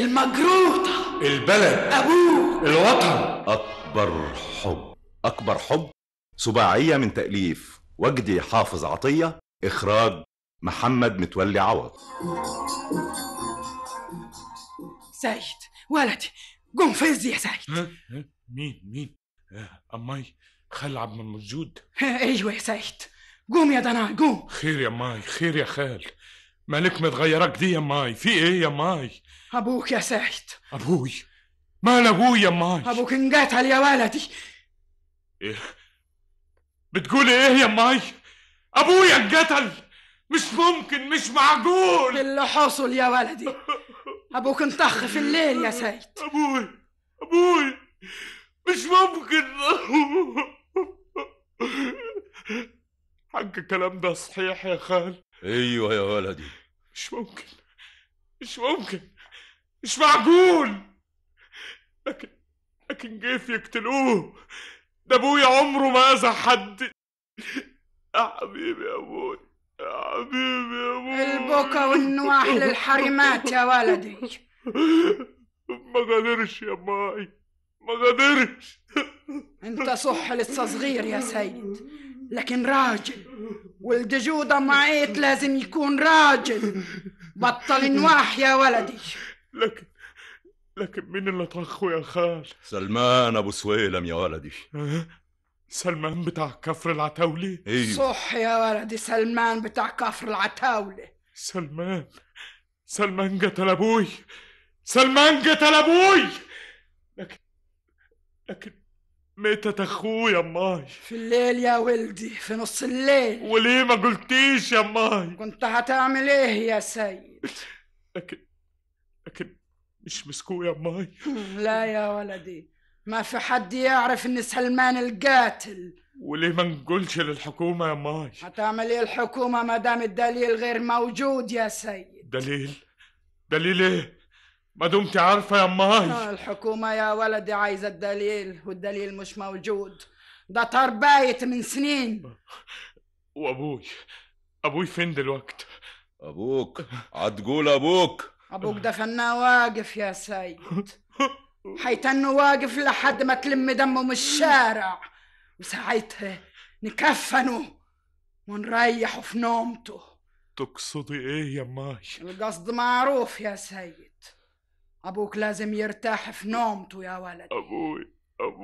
المجروطة، البلد، أبوك، الوطن. أكبر حب سباعية من تأليف وجدي حافظ عطية، إخراج محمد متولي عوض. سيد ولدي قوم فز يا سيد. مين؟ أماي خال عبد الموجود. ايوه يا سيد، قوم يا ضناي قوم. خير يا ماي، خير يا خال. مالك متغيرك دي يا ماي؟ في ايه يا ماي؟ ابوك يا سيد. ابوي؟ مال ابوي يا ماي؟ ابوك انقتل يا ولدي. ايه بتقولي ايه يا ماي؟ ابويا انقتل؟ مش ممكن، مش معقول. اللي حصل يا ولدي، ابوك انطخ في الليل يا سيد. ابوي مش ممكن. حق الكلام ده صحيح يا خال؟ ايوه يا ولدي. مش ممكن، مش معقول. لكن كيف يقتلوه؟ ده ابويا عمره ما اذى حد. يا حبيبي يا ابوي، يا حبيبي يا ابوي. البكا والنواح للحريمات يا ولدي. ما قدرش يا ماي، ما قدرش. انت صح لسه صغير يا سيد، لكن راجل، ولد جودة معيت لازم يكون راجل. بطل نواح يا ولدي. لكن مين اللي طخه يا خال؟ سلمان ابو سويلم يا ولدي. سلمان بتاع كفر العتاولي؟ ايوه صح يا ولدي، سلمان بتاع كفر العتاولي. سلمان قتل ابوي، سلمان قتل ابوي. لكن ميتة اخويا يا ماي؟ في الليل يا ولدي، في نص الليل. وليه ما قلتيش يا ماي؟ كنت هتعمل ايه يا سيد؟ لكن مش مسكوه يا ماي؟ لا يا ولدي، ما في حد يعرف ان سلمان القاتل. وليه ما نقولش للحكومة يا ماي؟ هتعمل ايه الحكومة ما دام الدليل غير موجود يا سيد؟ دليل ايه؟ ما دمت عارفة يا ماي. الحكومة يا ولدي عايزة الدليل، والدليل مش موجود. ده طار بايت من سنين. وابوي فين دلوقتي؟ ابوك هتقول ابوك دفناه واقف يا سيد، حيتنه واقف لحد ما تلم دمه من الشارع، وساعتها نكفنه ونريحه في نومته. تقصدي ايه يا ماي؟ القصد معروف يا سيد، ابوك لازم يرتاح في نومته يا ولد. ابوي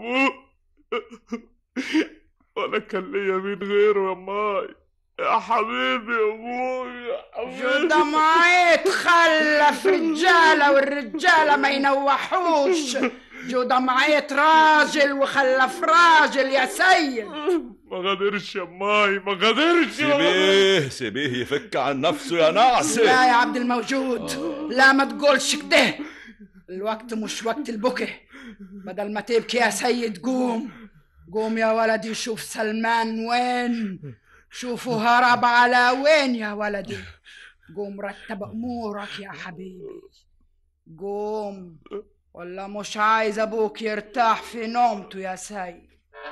ولا كان ليا مين غيره يا ماي؟ يا حبيبي يا ابوي، يا حبيبي. جودة معيت خلف رجالة، والرجالة ما ينوحوش. جودة معيت راجل وخلف راجل يا سيد. ما قدرش يا ماي، ما قدرش. سيبيه يفك عن نفسه يا ناصر. لا يا عبد الموجود، لا ما تقولش كده. الوقت مش وقت البكي. بدل ما تبكي يا سيد قوم يا ولدي، شوف سلمان وين، شوفوا هرب على وين يا ولدي. قوم رتب امورك يا حبيبي، قوم، ولا مش عايز ابوك يرتاح في نومته يا سيد؟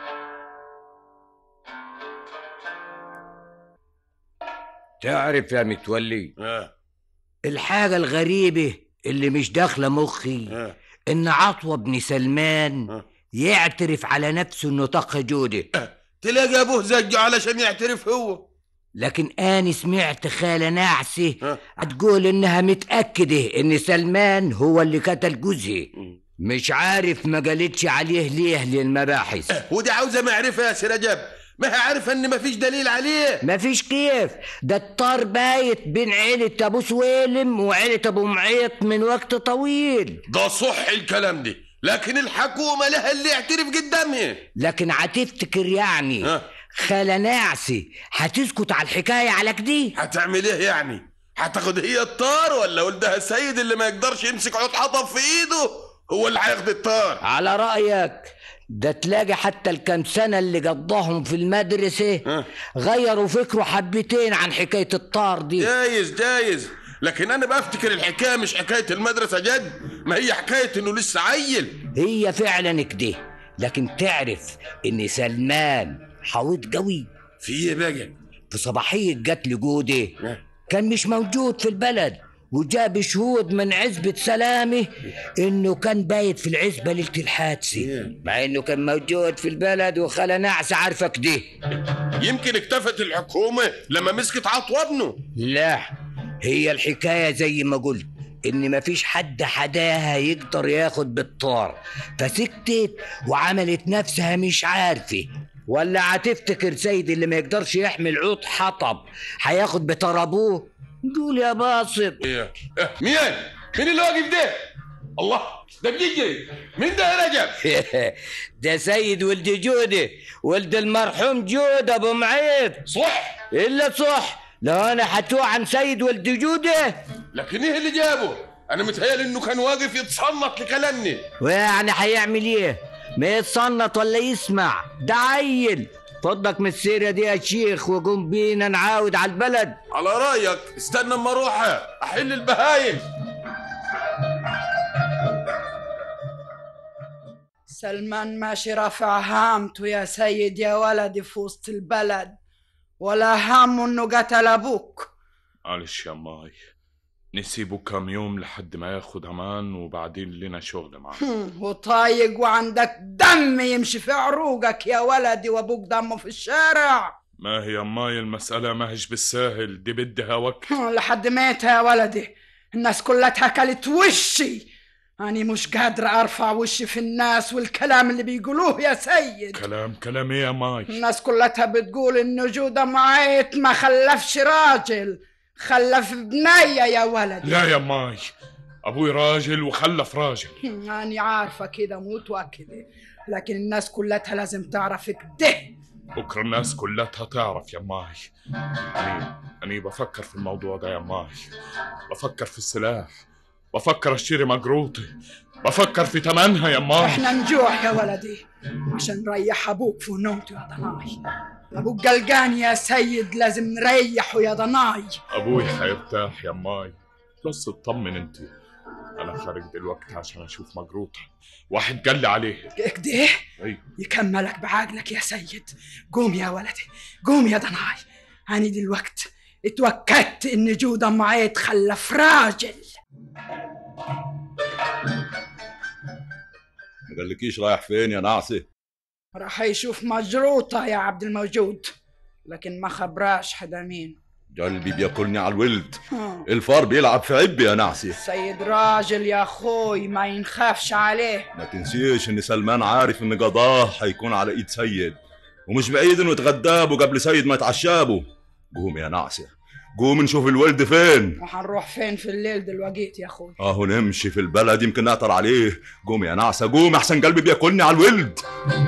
تعرف يا متولي، الحاجة الغريبة اللي مش داخلة مخي ان عطوة بن سلمان يعترف على نفسه انه طخ جودة. تلاقي ابوه زجه علشان يعترف هو. لكن انا سمعت خالة نعسة هتقول انها متأكدة ان سلمان هو اللي قتل جوزها. مش عارف ما قالتش عليه ليه للمباحث. ودي عاوزة معرفة يا سي رجب، ما هي عارفة ان مفيش دليل عليه. مفيش كيف، ده الطار بايت بين عيلة ابو سويلم وعيلة ابو معيط من وقت طويل. ده صح الكلام دي، لكن الحكومة لها اللي يعترف قدامها. لكن هتفتكر يعني خالة ناعسي هتسكت على الحكاية على كده؟ هتعمل ايه يعني؟ هتاخد هي الطار، ولا ولدها السيد اللي ما يقدرش يمسك عود حطب في ايده هو اللي هياخد الطار؟ على رأيك ده تلاقي حتى الكام سنة اللي قضاهم في المدرسة غيروا فكره حبتين عن حكاية الطار دي. جايز، لكن انا بفتكر الحكاية مش حكاية المدرسة جد، ما هي حكاية انه لسه عيل. هي فعلا كده، لكن تعرف ان سلمان حويط قوي. في ايه بقى؟ في صباحية قتل جودة كان مش موجود في البلد، وجاب شهود من عزبة سلامة انه كان بايت في العزبة ليلة الحادثة، مع انه كان موجود في البلد وخالة نعسة عارفة كده. يمكن اكتفت الحكومة لما مسكت عطوة ابنه. لا، هي الحكاية زي ما قلت ان مفيش حد حداها يقدر ياخد بالطار، فسكتت وعملت نفسها مش عارفة. ولا هتفتكر سيد اللي ما يقدرش يحمل عود حطب هياخد بطار ابوه؟ قول يا باسط. مين اللي واقف ده؟ الله، ده بيجري. مين ده يا رجب؟ ده سيد ولد جودة، ولد المرحوم جودة ابو معيط. صح؟ الا صح، لو انا حتوه عن سيد ولد جودة. لكن ايه اللي جابه؟ انا متهيألي انه كان واقف يتصنط لكلامني. ويعني هيعمل ايه؟ ما يتصنط ولا يسمع، ده عيل. فضلك من السيرة دي يا شيخ وقوم بينا نعاود على البلد. على رايك، استنى اما اروح احل البهايم. سلمان ماشي رافع هامته يا سيد يا ولدي في وسط البلد، ولا هامه انه قتل ابوك. معلش يا ماي، نسيبه كام يوم لحد ما ياخد امان وبعدين لنا شغل معاه. وطايق وعندك دم يمشي في عروقك يا ولدي، وابوك دمه في الشارع. ما هي ماي المسألة ما هيش بالساهل، دي بدها وقت. لحد ميتها يا ولدي، الناس كلها اتهكلت وشي. أنا مش قادر أرفع وشي في الناس والكلام اللي بيقولوه يا سيد. كلام إيه يا ماي؟ الناس كلها بتقول إن جودة معيط ما خلفش راجل، خلف بنية يا ولدي. لا يا ماي، أبوي راجل وخلف راجل. أنا عارفة كده متأكدة، لكن الناس كلها لازم تعرف كده. بكرة الناس كلها تعرف يا ماي. أنا بفكر في الموضوع ده يا ماي، بفكر في السلاح، بفكر اشتري مجروطة، بفكر في تمنها يا ماي. احنا نجوع يا ولدي عشان نريح ابوك في نومته يا ضناي. ابوك قلقان يا سيد، لازم نريحه يا ضناي. ابوي حيرتاح يا ماي، بس اطمن انت، انا خارج دلوقتي عشان اشوف مجروطة، واحد قال لي عليه كده. يكملك بعقلك يا سيد. قوم يا ولدي، قوم يا ضناي. أنا دلوقتي اتوكدت إن جودة معي تخلف راجل. ما قالكيش رايح فين يا نعسة؟ راح يشوف مجروطة يا عبد الموجود، لكن ما خبراش حدا مين. قلبي بياكلني على الولد. الفار بيلعب في عبي يا نعسة. السيد راجل يا أخوي، ما ينخافش عليه. ما تنسيش إن سلمان عارف إن قضاه هيكون على إيد سيد، ومش بعيد إنه يتغدابه قبل سيد ما يتعشابه. قوم يا نعسة، قوم نشوف الولد فين. وحنروح فين في الليل دلوقتي يا أخوي؟ أهو نمشي في البلد يمكن نعثر عليه. قوم يا نعسة، قوم أحسن قلبي بياكلني على الولد.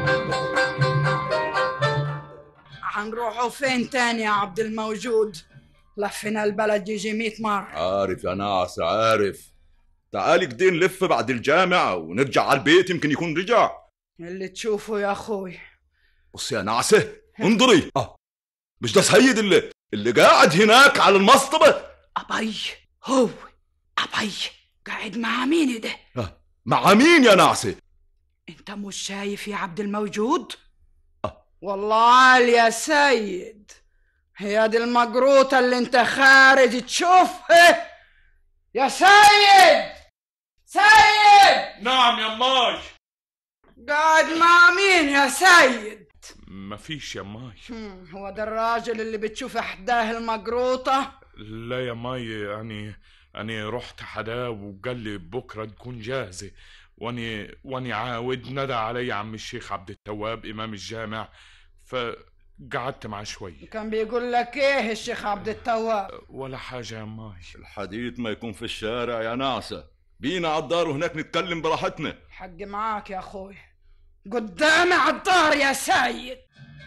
حنروحوا فين تاني يا عبد الموجود؟ لفنا البلد يجي 100 مرة. عارف يا نعسة عارف. تعالي كده نلف بعد الجامع ونرجع على البيت، يمكن يكون رجع. اللي تشوفه يا أخوي. بص يا نعسة، انظري. مش ده سيد اللي قاعد هناك على المصطبة؟ أبي هو أبي قاعد مع مين ده؟ مع مين يا نعسة؟ انت مش شايف يا عبد الموجود؟ والله يا سيد، هي دي المجروطة اللي انت خارج تشوفها يا سيد. سيد! نعم يا ماي. قاعد مع مين يا سيد؟ مفيش يا ماي. هو ده الراجل اللي بتشوف احداه المجروطة؟ لا يا ماي، أنا رحت حداه وقال لي بكرة تكون جاهزة، واني عاود ندى علي عم الشيخ عبد التواب إمام الجامع، فقعدت معاه شوي. كان بيقول لك ايه الشيخ عبد التواب؟ ولا حاجة يا ماي. الحديث ما يكون في الشارع يا نعسة، بينا على الدار وهناك نتكلم براحتنا. حق معاك يا أخوي، قدامي على الدار يا سيد.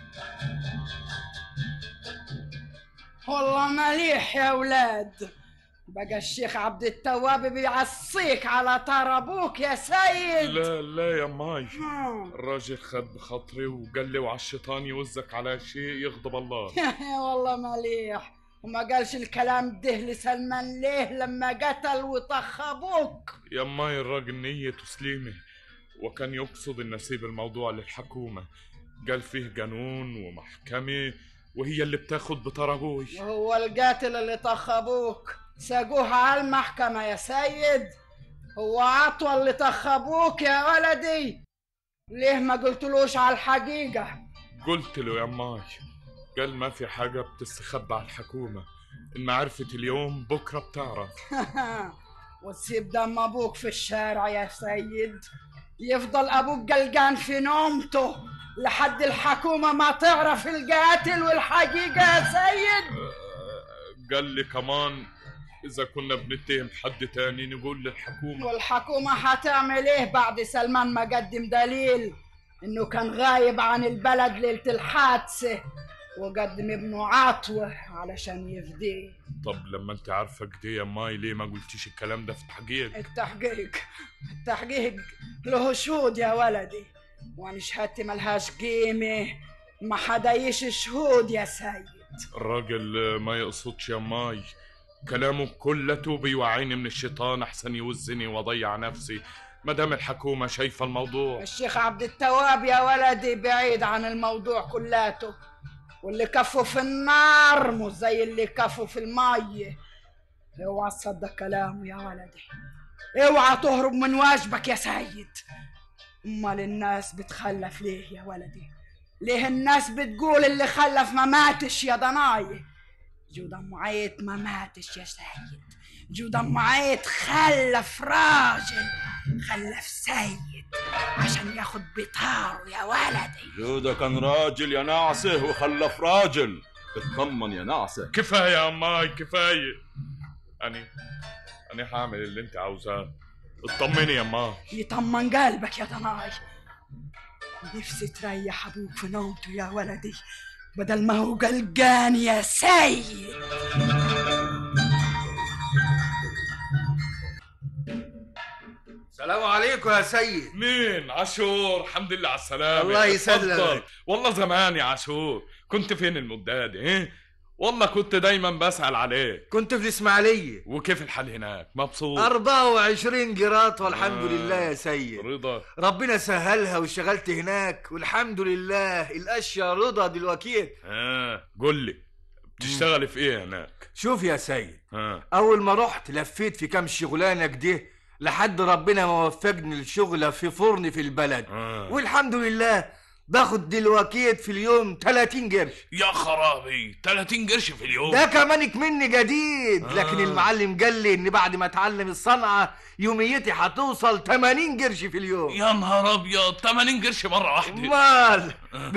والله مليح يا أولاد، بقى الشيخ عبد التواب بيعصيك على طار أبوك يا سيد. لا يا ماي، الراجل خد بخاطري وقال لي وعلى الشيطان يوزك على شيء يغضب الله. والله مليح. وما قالش الكلام ده لسلمان ليه لما قتل وطخ أبوك؟ يا ماي الراجل نيته سليمة، وكان يقصد ان اسيب الموضوع للحكومة، قال فيه قانون ومحكمة وهي اللي بتاخد بطار ابوي. هو القاتل اللي طخ ابوك ساقوها على المحكمة يا سيد؟ هو عطوة اللي طخ ابوك يا ولدي؟ ليه ما قلتلوش على الحقيقة؟ قلت له يا ماي، قال ما في حاجة بتستخبى على الحكومة، إن ما عرفت اليوم بكرة بتعرف. وتسيب دم ابوك في الشارع يا سيد؟ يفضل ابوك قلقان في نومته لحد الحكومة ما تعرف القاتل والحقيقة يا سيد؟ قال لي كمان إذا كنا بنتهم حد تاني نقول للحكومة. والحكومة هتعمل إيه بعد سلمان ما قدم دليل إنه كان غايب عن البلد ليلة الحادثة وقدم ابنه عطوة علشان يفديه؟ طب لما أنت عارفة كده يا ماي ليه ما قلتيش الكلام ده في التحقيق؟ التحقيق له شهود يا ولدي، وأنا شهادتي ملهاش قيمة، ما حدا يش شهود يا سيد. الراجل ما يقصدش يا ماي، كلامه كلته بيوعيني من الشيطان أحسن يوزني وأضيع نفسي مدام الحكومة شايفة الموضوع. الشيخ عبد التواب يا ولدي بعيد عن الموضوع كلاته، واللي كفوا في النار مش زي اللي كفوا في المية. اوعى تصدق كلامه يا ولدي، اوعى تهرب من واجبك يا سيد. امال الناس بتخلف ليه يا ولدي؟ ليه الناس بتقول اللي خلف ما ماتش يا ضناي؟ جود ام عيط ما ماتش يا سيد، جود ام عيط خلف راجل، خلف سيد عشان ياخد بطاره يا ولدي. جودة كان راجل يا نعسه وخلف راجل، اطمن يا نعسه. كفاية يا ماي كفاية، أنا هعمل اللي أنت عاوزاه، اطمني يا ماي. يطمن قلبك يا ضناي، نفسي تريح ابوك في نومته يا ولدي بدل ما هو قلقان يا سيد. السلام عليكم يا سيد. مين؟ عاشور، الحمد لله على السلامة. الله يسلمك. والله زمان يا عاشور، كنت فين المدة دي؟ ايه؟ والله كنت دايما بسأل عليك. كنت في الإسماعيلية. وكيف الحال هناك؟ مبسوط؟ 24 قيراط والحمد لله يا سيد. رضا ربنا سهلها واشتغلت هناك والحمد لله، الأشياء رضا دلوقتي. قول لي بتشتغل في ايه هناك؟ شوف يا سيد، أول ما رحت لفيت في كام شغلانة كده لحد ربنا ما وفقني الشغلة في فرن في البلد. والحمد لله باخد دلوقتي في اليوم 30 قرش. يا خرابي، 30 قرش في اليوم؟ ده كمان مني جديد. لكن المعلم قال لي ان بعد ما اتعلم الصنعة يوميتي هتوصل 80 قرش في اليوم. يا نهار ابيض، 80 قرش مرة واحدة؟ مال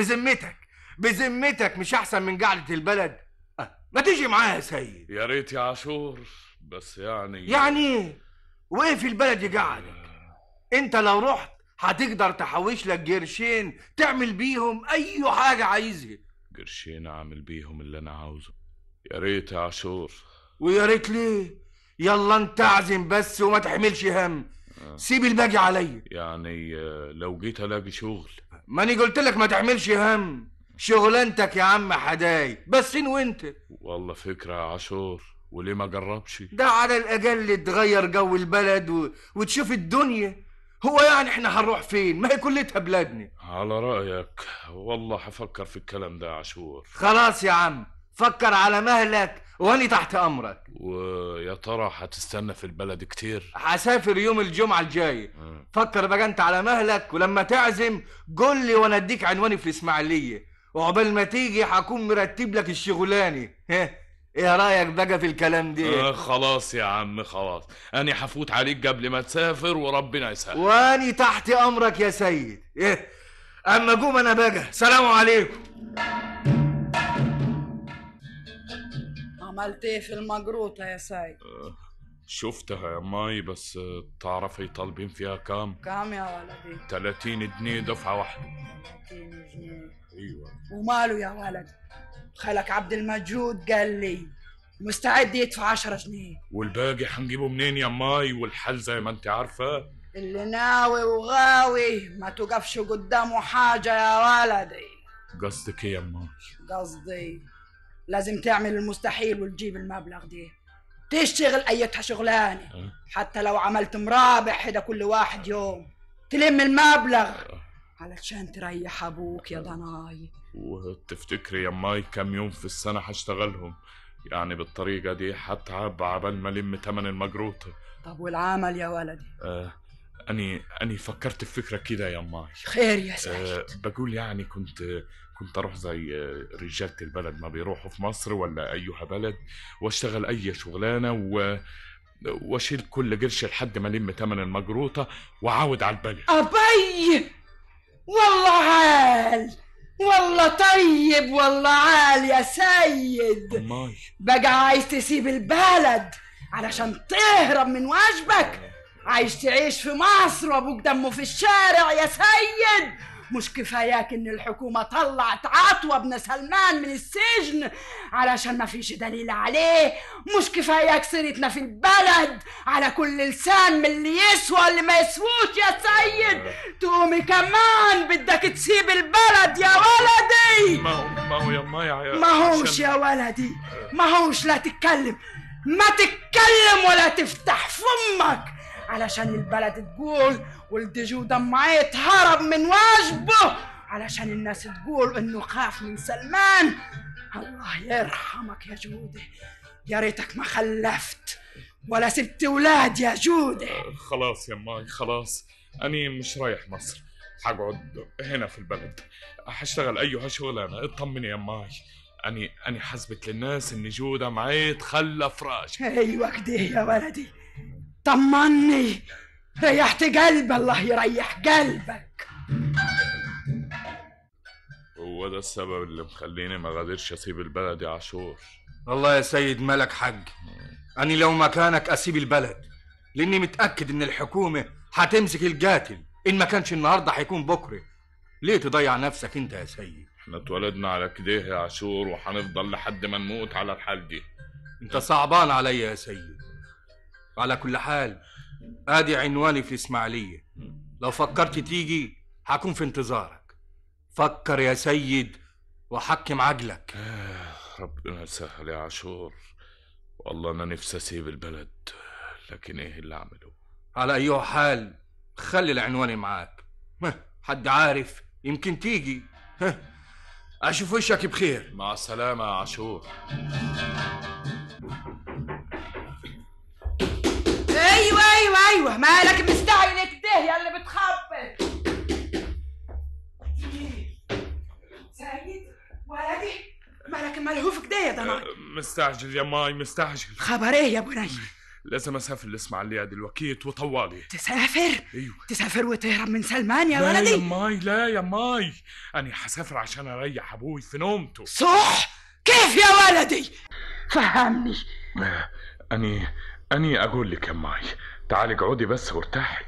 بذمتك مش احسن من قعدة البلد؟ ما تيجي معايا يا سيد؟ يا ريت يا عاشور، بس يعني وايه في البلد يقعدك؟ انت لو رحت هتقدر تحوش لك قرشين تعمل بيهم اي حاجة عايزها. قرشين اعمل بيهم اللي انا عاوزه؟ يا ريت يا عاشور. ويا ريت ليه؟ يلا انت اعزم بس وما تحملش هم. سيب الباقي عليا. يعني لو جيت الاقي شغل؟ ماني قلت لك ما تحملش هم، شغلانتك يا عم حداي بس وانت. والله فكرة يا عاشور، وليه ما جربش؟ ده على الاقل تغير جو البلد وتشوف الدنيا. هو يعني احنا هنروح فين؟ ما هي كلتها بلادنا. على رأيك، والله هفكر في الكلام ده يا عاشور. خلاص يا عم، فكر على مهلك واني تحت امرك. ويا ترى هتستنى في البلد كتير؟ هسافر يوم الجمعة الجاي. فكر بقى انت على مهلك، ولما تعزم قول لي وانا اديك عنواني في الاسماعيلية، وعقبال ما تيجي هكون مرتب لك الشغلانة. ايه رايك بقى في الكلام ده؟ خلاص يا عم خلاص، انا هفوت عليك قبل ما تسافر وربنا يسهل. واني تحت امرك يا سيد. اما قوم انا بقى، سلام عليكم. عملت ايه في المجروطة يا سيد؟ شفتها يا ماي، بس تعرفي طالبين فيها كام يا ولدي؟ 30 جنيه دفعة واحدة. 30 جنيه؟ ايوه. وماله يا ولد؟ خالك عبد المجود قال لي مستعد يدفع 10 جنيه. والباقي هنجيبه منين يا ماي؟ والحل زي ما انت عارفة، اللي ناوي وغاوي ما توقفش قدامه حاجة يا ولدي. قصدك ايه يا ماي؟ قصدي لازم تعمل المستحيل وتجيب المبلغ ده، تشتغل ايتها شغلانة حتى لو عملت مرابح ده كل واحد يوم، تلم المبلغ علشان تريح ابوك يا ضناي. وتفتكري يا ماي كم يوم في السنة هشتغلهم؟ يعني بالطريقة دي هتعب عبال ما لم تمن المجروطة. طب والعمل يا ولدي؟ أني فكرت في فكرة كده يا ماي. خير يا سيد. بقول يعني كنت أروح زي رجالة البلد ما بيروحوا في مصر ولا أيها بلد، واشتغل أي شغلانة واشيل كل قرش لحد ما لم تمن المجروطة وعاود على البلد. أبي والله عال، والله طيب، والله عال يا سيد. ماي بقى عايز تسيب البلد علشان تهرب من واجبك؟ عايز تعيش في مصر وابوك دمه في الشارع يا سيد؟ مش كفاياك ان الحكومة طلعت عطوة بن سلمان من السجن علشان ما فيش دليل عليه؟ مش كفاياك سيرتنا في البلد على كل لسان من اللي يسوى واللي ما يسووش يا سيد؟ تقومي كمان بدك تسيب البلد يا ولدي؟ ما هو يا ماي ما هوش يا ولدي، ما هوش. لا تتكلم، ما تتكلم ولا تفتح فمك علشان البلد تقول ولد جودة معيط هرب من واجبه، علشان الناس تقول انه خاف من سلمان. الله يرحمك يا جودة، يا ريتك ما خلفت ولا سبت ولاد يا جودة. خلاص يا ماي خلاص، أني مش رايح مصر، هقعد هنا في البلد، هشتغل أيها شغلانة. اطمني يا ماي، أني حسبت للناس إن جودة معيط خلف راش. أيوة كده يا ولدي، طمني، ريحت قلب. الله يريح قلبك. هو ده السبب اللي مخليني ما قادرش اسيب البلد يا عاشور. والله يا سيد مالك حق، أنا لو مكانك أسيب البلد، لأني متأكد إن الحكومة هتمسك القاتل، إن ما كانش النهاردة هيكون بكرة. ليه تضيع نفسك أنت يا سيد؟ احنا اتولدنا على كده يا عاشور وهنفضل لحد ما نموت على الحال دي. أنت صعبان عليا يا سيد. على كل حال ادي عنواني في اسماعيلية، لو فكرت تيجي هكون في انتظارك. فكر يا سيد وحكم عقلك. ربنا يسهل يا عاشور، والله انا نفسي اسيب البلد، لكن ايه اللي اعمله؟ على اي حال خلي العنوان معاك، حد عارف يمكن تيجي. اشوف وشك بخير. مع السلامة يا عاشور. ايوه مالك مستعجل كده يا اللي بتخبط؟ سيد ولدي مالك ملهوف كده يا ضناي؟ مستعجل يا ماي مستعجل. خبر ايه يا بني؟ لازم اسافر لاسماعيلية دلوقتي وطوالي. تسافر؟ ايوه تسافر وتهرب من سلمان يا لا ولدي؟ يا ماي لا يا ماي، انا هسافر عشان اريح ابوي في نومته. صح؟ كيف يا ولدي؟ فهمني. اني اقول لك يا ماي، تعالي اقعدي بس وارتاحي.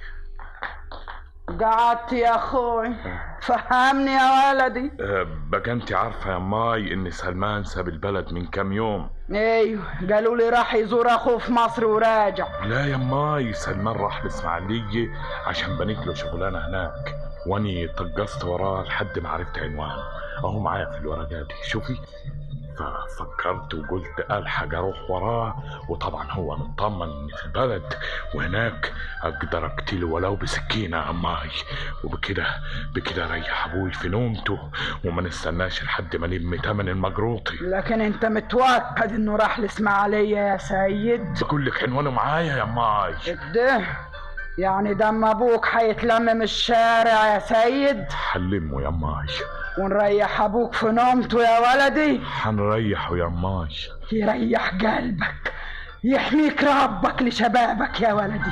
قعدت يا اخوي، فهمني يا ولدي. بقى انت عارفه يا ماي ان سلمان ساب البلد من كام يوم؟ ايوه قالوا لي راح يزور اخوه في مصر وراجع. لا يا ماي، سلمان راح الاسماعيليه عشان بنيت له شغلانه هناك، واني طقست وراه لحد ما عرفت عنوانه، اهو معايا في الورقات دي شوفي. ففكرت وقلت الحق اروح وراه، وطبعا هو مطمن اني في البلد وهناك اقدر اقتله ولو بسكينه يا ماي، وبكده اريح ابوي في نومته وما نستناش لحد ما نلم تمن المجروطي. لكن انت متوكد انه راح الاسماعيليه يا سيد؟ بقول لك عنوانه معايا يا ماي. كده يعني دم ابوك هيتلم من الشارع يا سيد؟ حلمه يا ماي ونريح ابوك في نومته يا ولدي. حنريحه يا ماي. يريح قلبك، يحميك ربك لشبابك يا ولدي.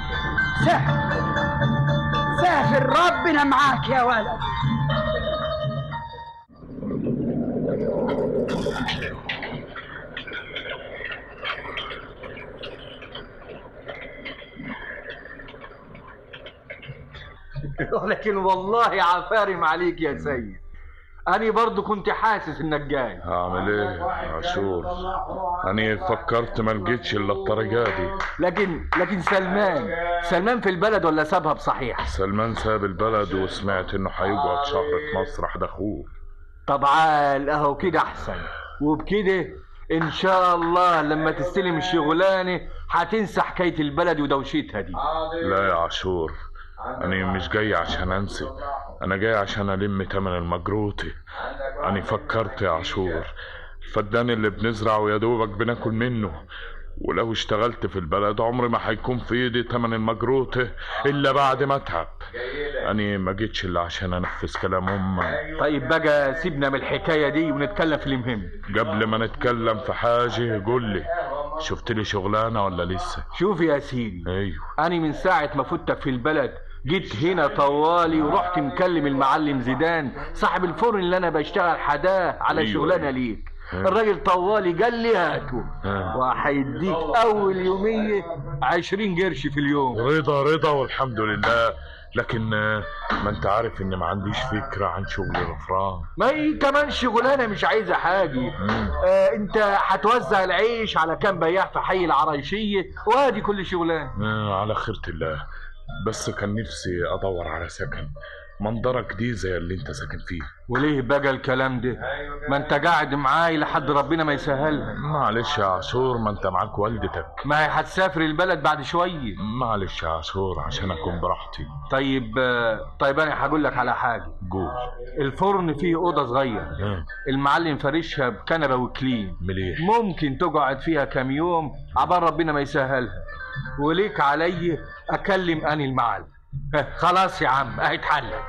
سافر ربنا معاك يا ولدي. لكن والله عفارم عليك يا سيد، أنا برضو كنت حاسس إنك جاي. هعمل إيه يا عاشور؟ أنا فكرت ما لقيتش إلا الطريقة دي. لكن سلمان في البلد ولا سابها بصحيح؟ سلمان ساب البلد وسمعت إنه هيقعد شهر في مصر حد أخوه. طب عال أهو كده أحسن، وبكده إن شاء الله لما تستلم الشغلانة هتنسى حكاية البلد ودوشتها دي. لا يا عاشور، أنا مش جاي عشان أنسى، أنا جاي عشان ألم تمن المجروطي. أنا فكرت يا عاشور، الفدان اللي بنزرعه يا دوبك بناكل منه، ولو اشتغلت في البلد عمري ما هيكون في ايدي تمن المجروطة الا بعد ما اتعب. انا ما جيتش الا عشان انفذ كلام امي. طيب بقى سيبنا من الحكايه دي ونتكلم في المهم. قبل ما نتكلم في حاجه قول لي، شفت لي شغلانه ولا لسه؟ شوف يا سيدي، ايوه، انا من ساعه ما فتك في البلد جيت هنا طوالي ورحت مكلم المعلم زيدان صاحب الفرن اللي انا بشتغل حداه على أيوة. شغلانه ليك. الراجل طوالي قال لي هاته وهيديك اول يوميه 20 قرش في اليوم. رضا والحمد لله، لكن ما انت عارف ان ما عنديش فكره عن شغل الافران. ما هي كمان شغلانه مش عايزه حاجه. انت هتوزع العيش على كام بياع في حي العرايشيه وادي كل شغلانه. على خيرة الله، بس كان نفسي ادور على سكن منظرك دي زي اللي انت ساكن فيه. وليه بقى الكلام ده؟ ما انت قاعد معاي لحد ربنا ما يسهلها. معلش يا عاشور، ما انت معاك والدتك. ما هي هتسافر البلد بعد شويه. معلش يا عاشور عشان اكون براحتي. طيب انا هقول لك على حاجه. قول. الفرن فيه اوضه صغيره، المعلم فرشها بكنبه وكليم مليح، ممكن تقعد فيها كام يوم عبال ربنا ما يسهلها، وليك علي اكلم اني المعلم. خلاص يا عم اهي اتحلت.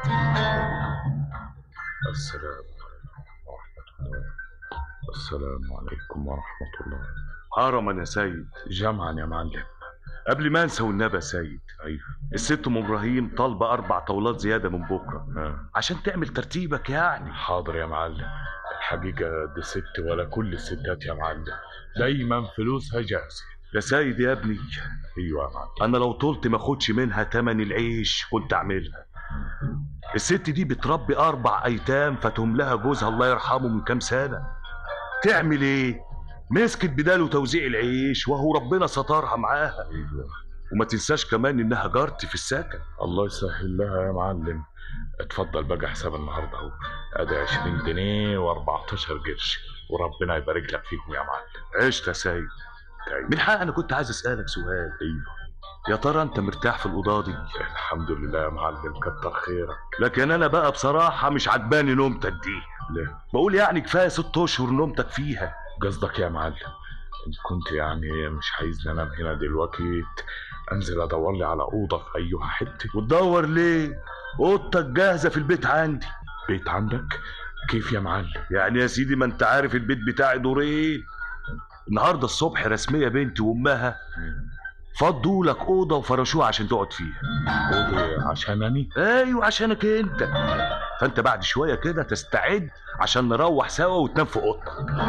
السلام عليكم ورحمة الله. هرما يا سيد. جمعا يا معلم. قبل ما انسى والنبي يا سيد، ايوه، الست ام ابراهيم طالبه 4 طاولات زياده من بكره عشان تعمل ترتيبك يعني. حاضر يا معلم. الحقيقة دي ست ولا كل الستات يا معلم، دايما فلوسها جاهزة. يا سيد يا ابني، ايوه يا معلم، انا لو طولت ما اخدش منها تمن العيش كنت اعملها. الست دي بتربي 4 ايتام فاتهم لها جوزها الله يرحمه من كام سنه. تعمل ايه؟ مسكت بداله توزيع العيش وهو ربنا سترها معاها. وما تنساش كمان انها جارتي في السكن. الله يسهل لها يا معلم. اتفضل بقى حساب النهارده اهو، ادي 20 جنيه و14 قرش، وربنا يبارك لك فيهم يا معلم. عشت يا سيد. من حق انا كنت عايز اسالك سؤال. ايوه، يا ترى انت مرتاح في الاوضه دي؟ الحمد لله يا معلم، كتر خيرك. لكن انا بقى بصراحه مش عجباني نومتك دي. ليه؟ بقول يعني كفايه 6 اشهر نومتك فيها. قصدك يا معلم ان كنت يعني مش عايزني انام هنا دلوقتي انزل ادور لي على اوضه في اي حته؟ وتدور ليه؟ اوضتك جاهزه في البيت عندي. بيت عندك؟ كيف يا معلم؟ يعني يا سيدي ما انت عارف البيت بتاعي دورين. النهارده الصبح رسميه بنتي وامها فضوا لك اوضه وفرشوها عشان تقعد فيها. اوضه عشانني؟ ايوه عشانك انت. فانت بعد شويه كده تستعد عشان نروح سوا وتنام في اوضتك.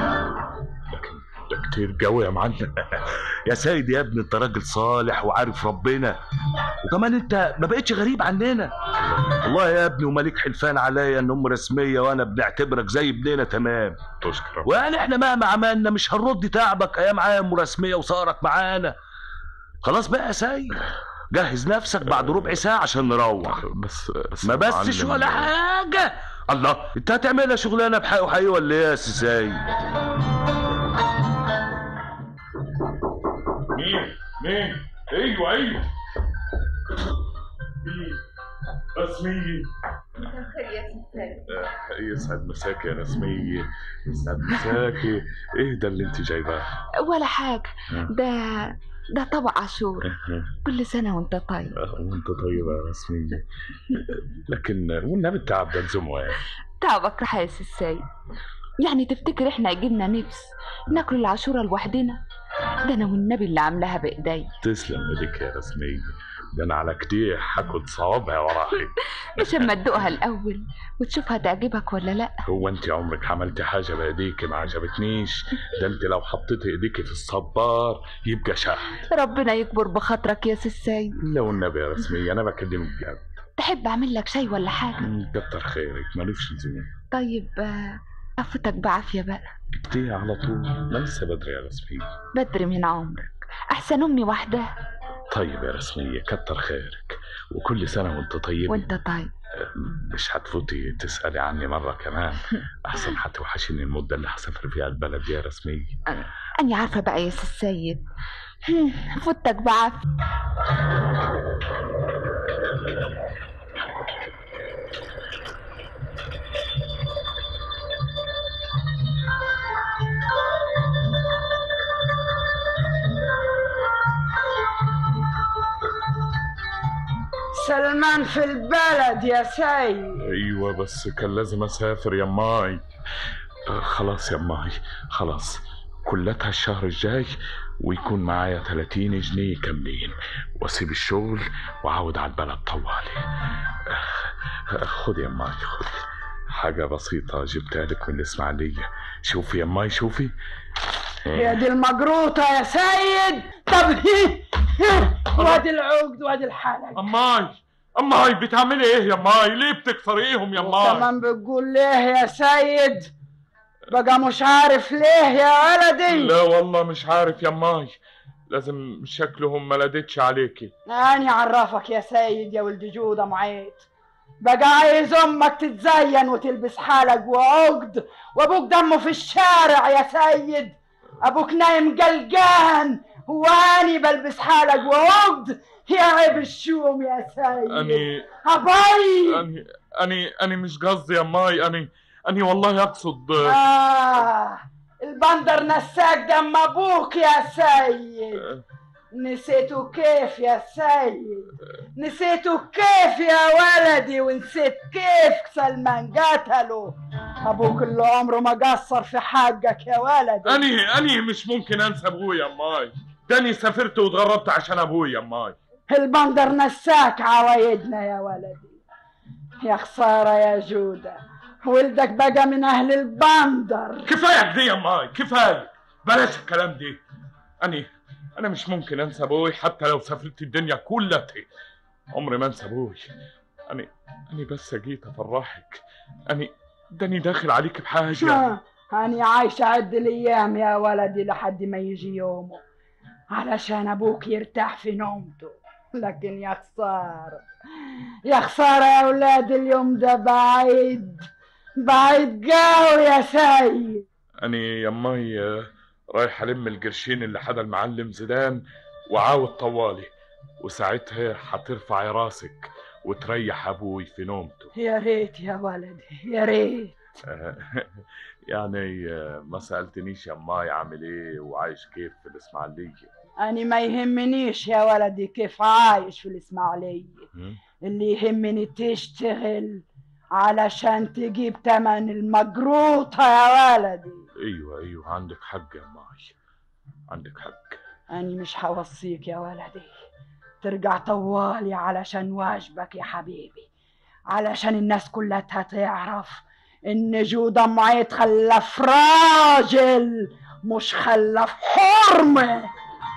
لكن ده كتير قوي يا معلم. يا سيدي يا ابني انت راجل صالح وعارف ربنا، وكمان انت ما بقتش غريب عننا. والله يا ابني ومالك حلفان عليا ان ام رسميه وانا بنعتبرك زي ابننا تمام. تشكر. ويعني احنا مهما عملنا مش هنرد تعبك ايام ام رسميه وصارك معانا. خلاص بقى يا سيد، جهز نفسك بعد ربع ساعه عشان نروح. بس ما بسش ولا حاجه. الله، انت هتعملها شغلانه بحق وحقيقي ولا ايه يا سيد؟ مين؟ ايوه رسمية. مساء الخير يا ستي. يسعد مساكي يا رسمية، يسعد مساكي. ايه ده اللي انت جايباه؟ ولا حاجة، ده طبق عاشور. كل سنة وانت طيب. وانت طيبة يا رسمية. لكن والنبي التعب ده لزومه ايه؟ تعبك راح يا سيد. يعني تفتكر احنا يجيلنا نفس ناكل العاشورة لوحدنا؟ ده انا والنبي اللي عاملاها بايدي. تسلم ايديك يا رسمية، ده انا على كده هاكل صوابعي وراحي. مش اما تدوقها الاول وتشوفها تعجبك ولا لا. هو انت عمرك عملتي حاجه بايديكي ما عجبتنيش؟ ده انت لو حطيتي ايديكي في الصبار يبقى شهد. ربنا يكبر بخاطرك يا سيد. لا والنبي يا رسمية انا بكلمك بجد. تحب اعمل لك شاي ولا حاجه؟ كتر خيرك، ماليش لزوم. طيب عفتك بعافيه بقى. جبتيها على طول؟ ما لسه بدري يا رسمية. بدري من عمرك، احسن امي وحدها. طيب يا رسمية كتر خيرك، وكل سنة وانت طيب. وانت طيب. مش هتفوتي تسألي عني مرة كمان؟ أحسن هتوحشيني المدة اللي هسافر فيها البلد دي يا رسمية. أنا عارفة بقى يا سيد. فوتك بعافية. سلمان في البلد يا سيد. ايوه بس كان لازم اسافر يا ماي. خلاص يا ماي، خلاص كلتها الشهر الجاي ويكون معايا 30 جنيه كاملين واسيب الشغل واعود على البلد طوالي. خد يا ماي، خد حاجة بسيطة جبتها لك من الإسماعيلية. شوفي يا ماي، شوفي. يا دي المجروطة يا سيد. طب وادي العقد وادي الحلق. أماي بتعملي إيه يا ماي؟ ليه بتكسريهم يا ماي؟ كمان بتقول ليه يا سيد؟ بقى مش عارف ليه يا ولدي؟ لا والله مش عارف يا ماي، لازم شكلهم ما لدتش عليكي. أنا عرفك يا سيد يا ولد جودة معيد. بقى عايز امك تتزين وتلبس حلق وعقد وابوك دمه في الشارع يا سيد. ابوك نايم قلقان واني بلبس حلق وعقد. يا عيب الشوم يا سيد. أني مش قصدي يا ماي، أني والله أقصد. البندر نساك دم ابوك يا سيد. نسيته كيف يا سيد؟ نسيته كيف يا ولدي؟ ونسيت كيف سلمان قتله؟ ابوك اللي عمره ما قصر في حقك يا ولدي. أني مش ممكن انسى ابويا ماي، داني سافرت واتغربت عشان ابويا ماي. البندر نساك عوايدنا يا ولدي. يا خسارة يا جودة، ولدك بقى من اهل البندر. كفاية كده يا ماي، كفاية، بلاش الكلام دي. أنا مش ممكن أنسى أبوي حتى لو سافرت الدنيا كلها. عمري ما أنسى أبوي. أنا بس جيت أفرحك. داني داخل عليك بحاجة. أنا عايشة عد الأيام يا ولدي لحد ما يجي يومه علشان أبوك يرتاح في نومته. لكن يا خسارة، يا خسارة يا ولاد، اليوم ده بعيد قوي يا سيد. أنا يا ماي رايح ألم القرشين اللي حدا المعلم زيدان وعاود طوالي، وساعتها هترفعي راسك وتريح أبوي في نومته. يا ريت يا ولدي، يا ريت. يعني ما سألتنيش يا ماي عامل إيه وعايش كيف في الإسماعيلية؟ أنا ما يهمنيش يا ولدي كيف عايش في الإسماعيلية. اللي يهمني تشتغل علشان تجيب تمن المجروطة يا ولدي. ايوه عندك حق يا ماي، عندك حق. أنا مش هوصيك يا ولدي ترجع طوالي علشان واجبك يا حبيبي، علشان الناس كلها تعرف إن جودة معيد خلف راجل مش خلف حرمة.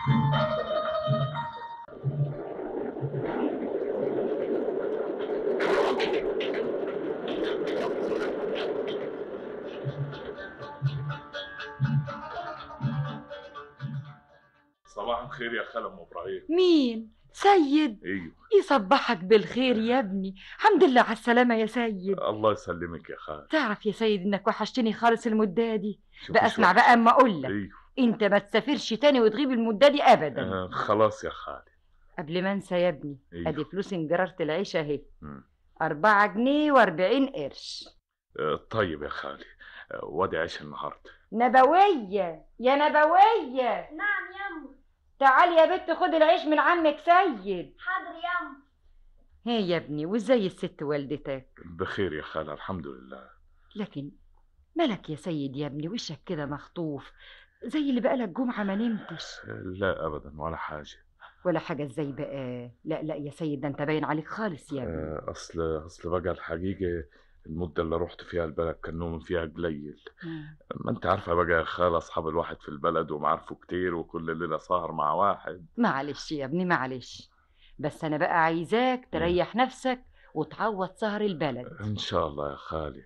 صباح الخير يا خالة ام ابراهيم. مين؟ سيد؟ ايوه. يصبحك بالخير يا ابني. الحمد لله على السلامة يا سيد. الله يسلمك يا خالة. تعرف يا سيد انك وحشتني خالص المدة دي. بقى اسمع بقى اما اقول لك. أيوه. انت ما تسافرش تاني وتغيب المدة دي ابدا. خلاص يا خالة. قبل ما انسى يا ابني. أيوه. ادي فلوس انجرارة العيش اهي. 4 جنيه و40 قرش. طيب يا خالي، وادي عيش النهارده. نبوية يا نبوية. نعم يمو. تعالي يا بنت خد العيش من عمك سيد. حاضر يمو. هي يا ابني، وازاي الست والدتك؟ بخير يا خالة الحمد لله. لكن مالك يا سيد يا ابني؟ وشك كده مخطوف زي اللي بقالك جمعة ما نمتش. لا ابدا ولا حاجة. ولا حاجة ازاي بقى؟ لا يا سيد، ده انت باين عليك خالص يا ابني. اصل بقى الحقيقة المدة اللي رحت فيها البلد كان نوم فيها قليل. ما انت عارفة بقى يا خالة اصحاب الواحد في البلد ومعارفه كتير وكل ليلة سهر مع واحد. معلش يا ابني معلش، بس انا بقى عايزاك تريح نفسك وتعوض سهر البلد. ان شاء الله يا خالي.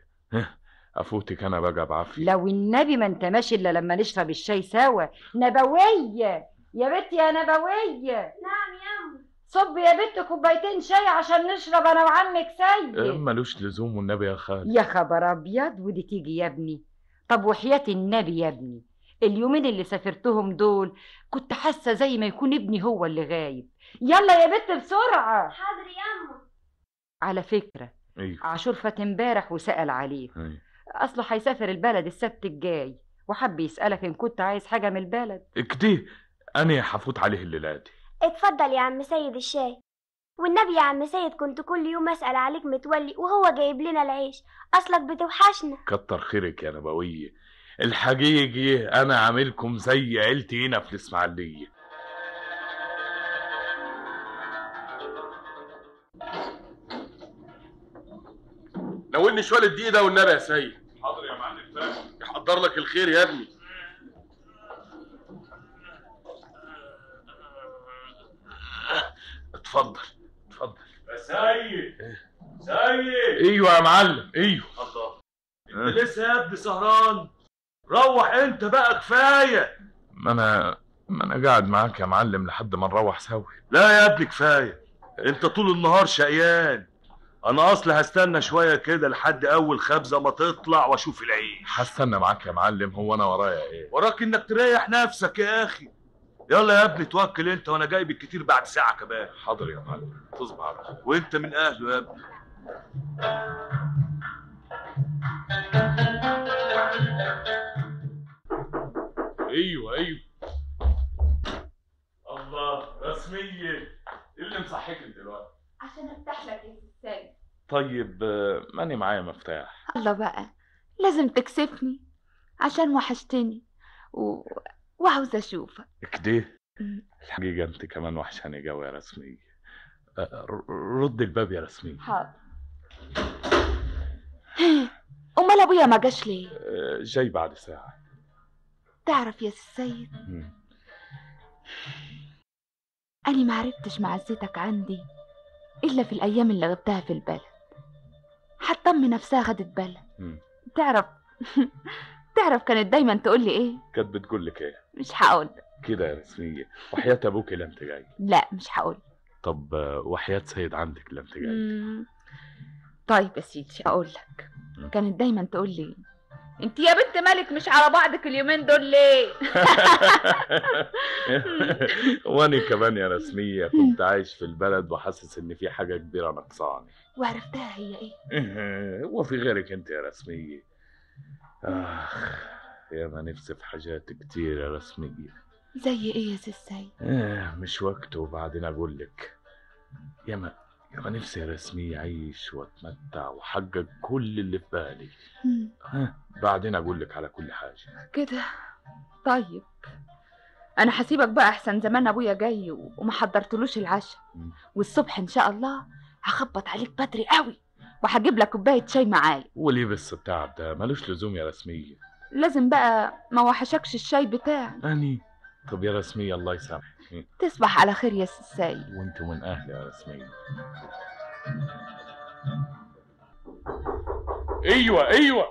افوتك انا بقى بعافية. لو النبي ما انت ماشي الا لما نشرب الشاي سوا. نبوية يا بنت يا نبوية. نعم يمو. صب يا بنت كوبايتين شاي عشان نشرب انا وعمك سيد. ملوش لزوم والنبي يا خالي. يا خبر ابيض، ودي تيجي يا ابني. طب وحياة النبي يا ابني، اليومين اللي سافرتهم دول كنت حاسه زي ما يكون ابني هو اللي غايب. يلا يا بنت بسرعه. حاضر يمو. على فكره، ايوه، عاشور فات امبارح وسأل عليك. أيوه. اصله هيسافر البلد السبت الجاي وحب يسألك ان كنت عايز حاجه من البلد. كده انا هفوت عليه الليله دي. اتفضل يا عم سيد الشاي. والنبي يا عم سيد كنت كل يوم اسال عليك متولي وهو جايب لنا العيش، اصلك بتوحشنا. كتر خيرك يا نبوية، الحقيقي انا عاملكم زي عيلتي هنا في الاسماعيلية. ناولني شويه الدقيق ده والنبي يا سيد. حاضر يا معلم فهمي. يحضر لك الخير يا ابني. اتفضل اتفضل يا سيد. سيد. ايوه يا معلم ايوه. الله، انت لسه يا ابني سهران؟ روح انت بقى كفايه. ما انا قاعد معاك يا معلم لحد ما نروح سوا. لا يا ابني كفايه، انت طول النهار شقيان. انا اصلي هستنى شويه كده لحد اول خبزه ما تطلع واشوف العيش. هستنى معاك يا معلم، هو انا ورايا ايه؟ وراك انك تريح نفسك يا اخي. يلا يا ابني توكل انت، وانا جاي بالكتير بعد ساعه كمان. حاضر يا معلم، تصبح على خير. وانت من اهله يا ابني. ايوه الله، رسميه ايه اللي مصحيك دلوقتي؟ عشان افتح لك يا سيد. طيب ماني معايا مفتاح. الله بقى، لازم تكسفني عشان وحشتني وعاوزه اشوفك كده. الحقيقه انت كمان وحشاني قوي يا رسميه. رد الباب يا رسميه. حاضر. امال ابويا ما جاش ليه؟ جاي بعد ساعه. تعرف يا السيد، أنا ما عرفتش معزتك عندي إلا في الأيام اللي غبتها في البلد. حتى أمي نفسها خدت بالها. تعرف كانت دايما تقول لي إيه؟ كانت بتقول لك إيه؟ مش هقول كده يا رسمية، وحياة أبوك اللي أنت جاي. لا مش هقول. طب وحياة سيد عندك اللي أنت جاي. طيب يا سيدي أقول لك. كانت دايما تقول لي انت يا بنت مالك مش على بعضك اليومين دول ليه؟ وانا كمان يا رسمية كنت عايش في البلد وحاسس ان في حاجة كبيرة ناقصاني. وعرفتها هي ايه؟ وفي غيرك انت يا رسمية. يا ما نفسي في حاجات كتير يا رسمية. زي ايه يا سيد؟ مش وقته وبعدين اقول لك. يا ما نفسي يا رسمية أعيش وأتمتع وحقق كل اللي في بالي. بعدين أقول لك على كل حاجة كده. طيب أنا هسيبك بقى، أحسن زمان أبويا جاي وما حضرتلوش العشاء، والصبح إن شاء الله هخبط عليك بدري قوي وهجيب لك كوباية شاي معايا. وليه بس التعب ده؟ ملوش لزوم يا رسمية. لازم بقى، ما وحشكش الشاي بتاعي؟ أني طب يا رسمية الله يسامحك. تصبح على خير يا سيد. وانتوا من أهلي يا رسمية. ايوه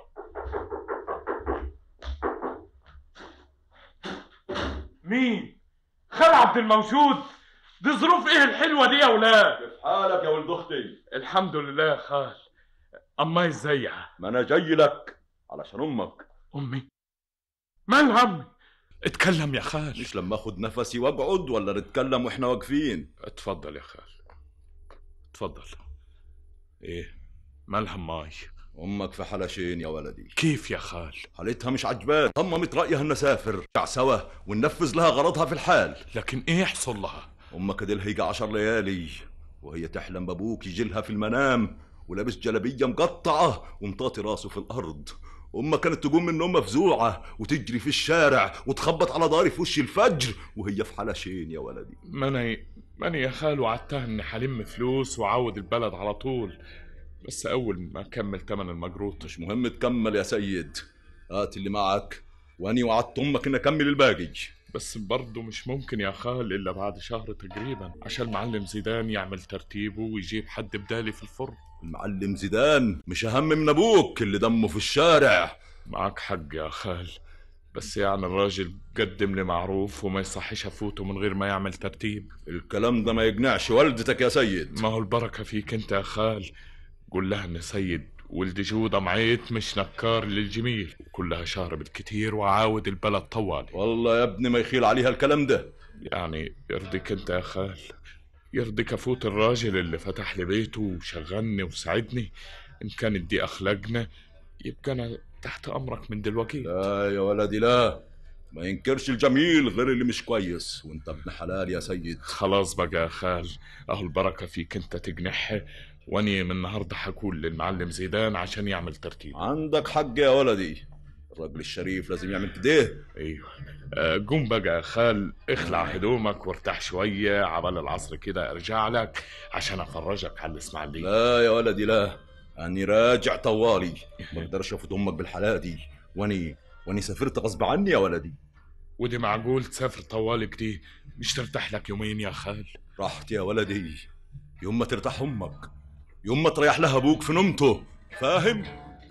مين؟ خال عبد الموجود. دي ظروف ايه الحلوه دي يا ولاد؟ كيف حالك يا ولد اختي؟ الحمد لله يا خال. امي ازيها؟ ما انا جاي لك علشان امك. امي؟ مالها امي؟ اتكلم يا خال. مش لما اخد نفسي واقعد ولا نتكلم واحنا واقفين؟ اتفضل يا خال اتفضل. ايه مالها ماي؟ امك في حلشين يا ولدي. كيف يا خال؟ حالتها مش عجبان، صممت رايها ان نسافر سوا وننفذ لها غرضها في الحال. لكن ايه يحصل لها؟ امك دي هيجي 10 ليالي وهي تحلم بابوك يجي لها في المنام ولابس جلابيه مقطعه ومطاطي راسه في الارض. امك كانت تقوم من نومها مفزوعه وتجري في الشارع وتخبط على داري في وش الفجر وهي في حلشين يا ولدي. ماني يا خال وعدتها اني حلم فلوس وعود البلد على طول، بس اول ما اكمل تمن المجروط. مش مهم تكمل يا سيد، هات اللي معك واني وعدت امك ان اكمل الباقي. بس برضه مش ممكن يا خال الا بعد شهر تقريبا عشان المعلم زيدان يعمل ترتيبه ويجيب حد بدالي في الفرن. المعلم زيدان مش اهم من ابوك اللي دمه في الشارع. معك حق يا خال، بس يعني الراجل قدم لي معروف وما يصحيش افوته من غير ما يعمل ترتيب. الكلام ده ما يقنعش والدتك يا سيد. ما هو البركة فيك انت يا خال. قول لها ان سيد ولد جودة معيت مش نكار للجميل، وكلها شهر بالكتير وعاود البلد طوالي. والله يا ابني ما يخيل عليها الكلام ده. يعني يرضيك انت يا خال؟ يرضيك افوت الراجل اللي فتح لي بيته وشغلني وساعدني؟ ان كانت دي اخلاقنا يبقى انا تحت امرك من دلوقتي. لا يا ولدي لا، ما ينكرش الجميل غير اللي مش كويس، وانت ابن حلال يا سيد. خلاص بقى يا خال، اهو البركة فيك انت تجنحها، واني من النهارده هقول للمعلم زيدان عشان يعمل ترتيب. عندك حق يا ولدي، الراجل الشريف لازم يعمل كده. ايوه. قوم بقى يا خال، اخلع هدومك وارتاح شويه، عبال العصر كده ارجع لك عشان افرجك على الاسماعيليه. لا يا ولدي لا، اني راجع طوالي، ما اقدرش افوت امك بالحلاقه دي، واني سافرت غصب عني يا ولدي. ودي معقول تسافر طوالك دي؟ مش ترتاح لك يومين يا خال؟ راحت يا ولدي، يوم ما ترتاح امك، يوم ما تريح لها ابوك في نومته، فاهم؟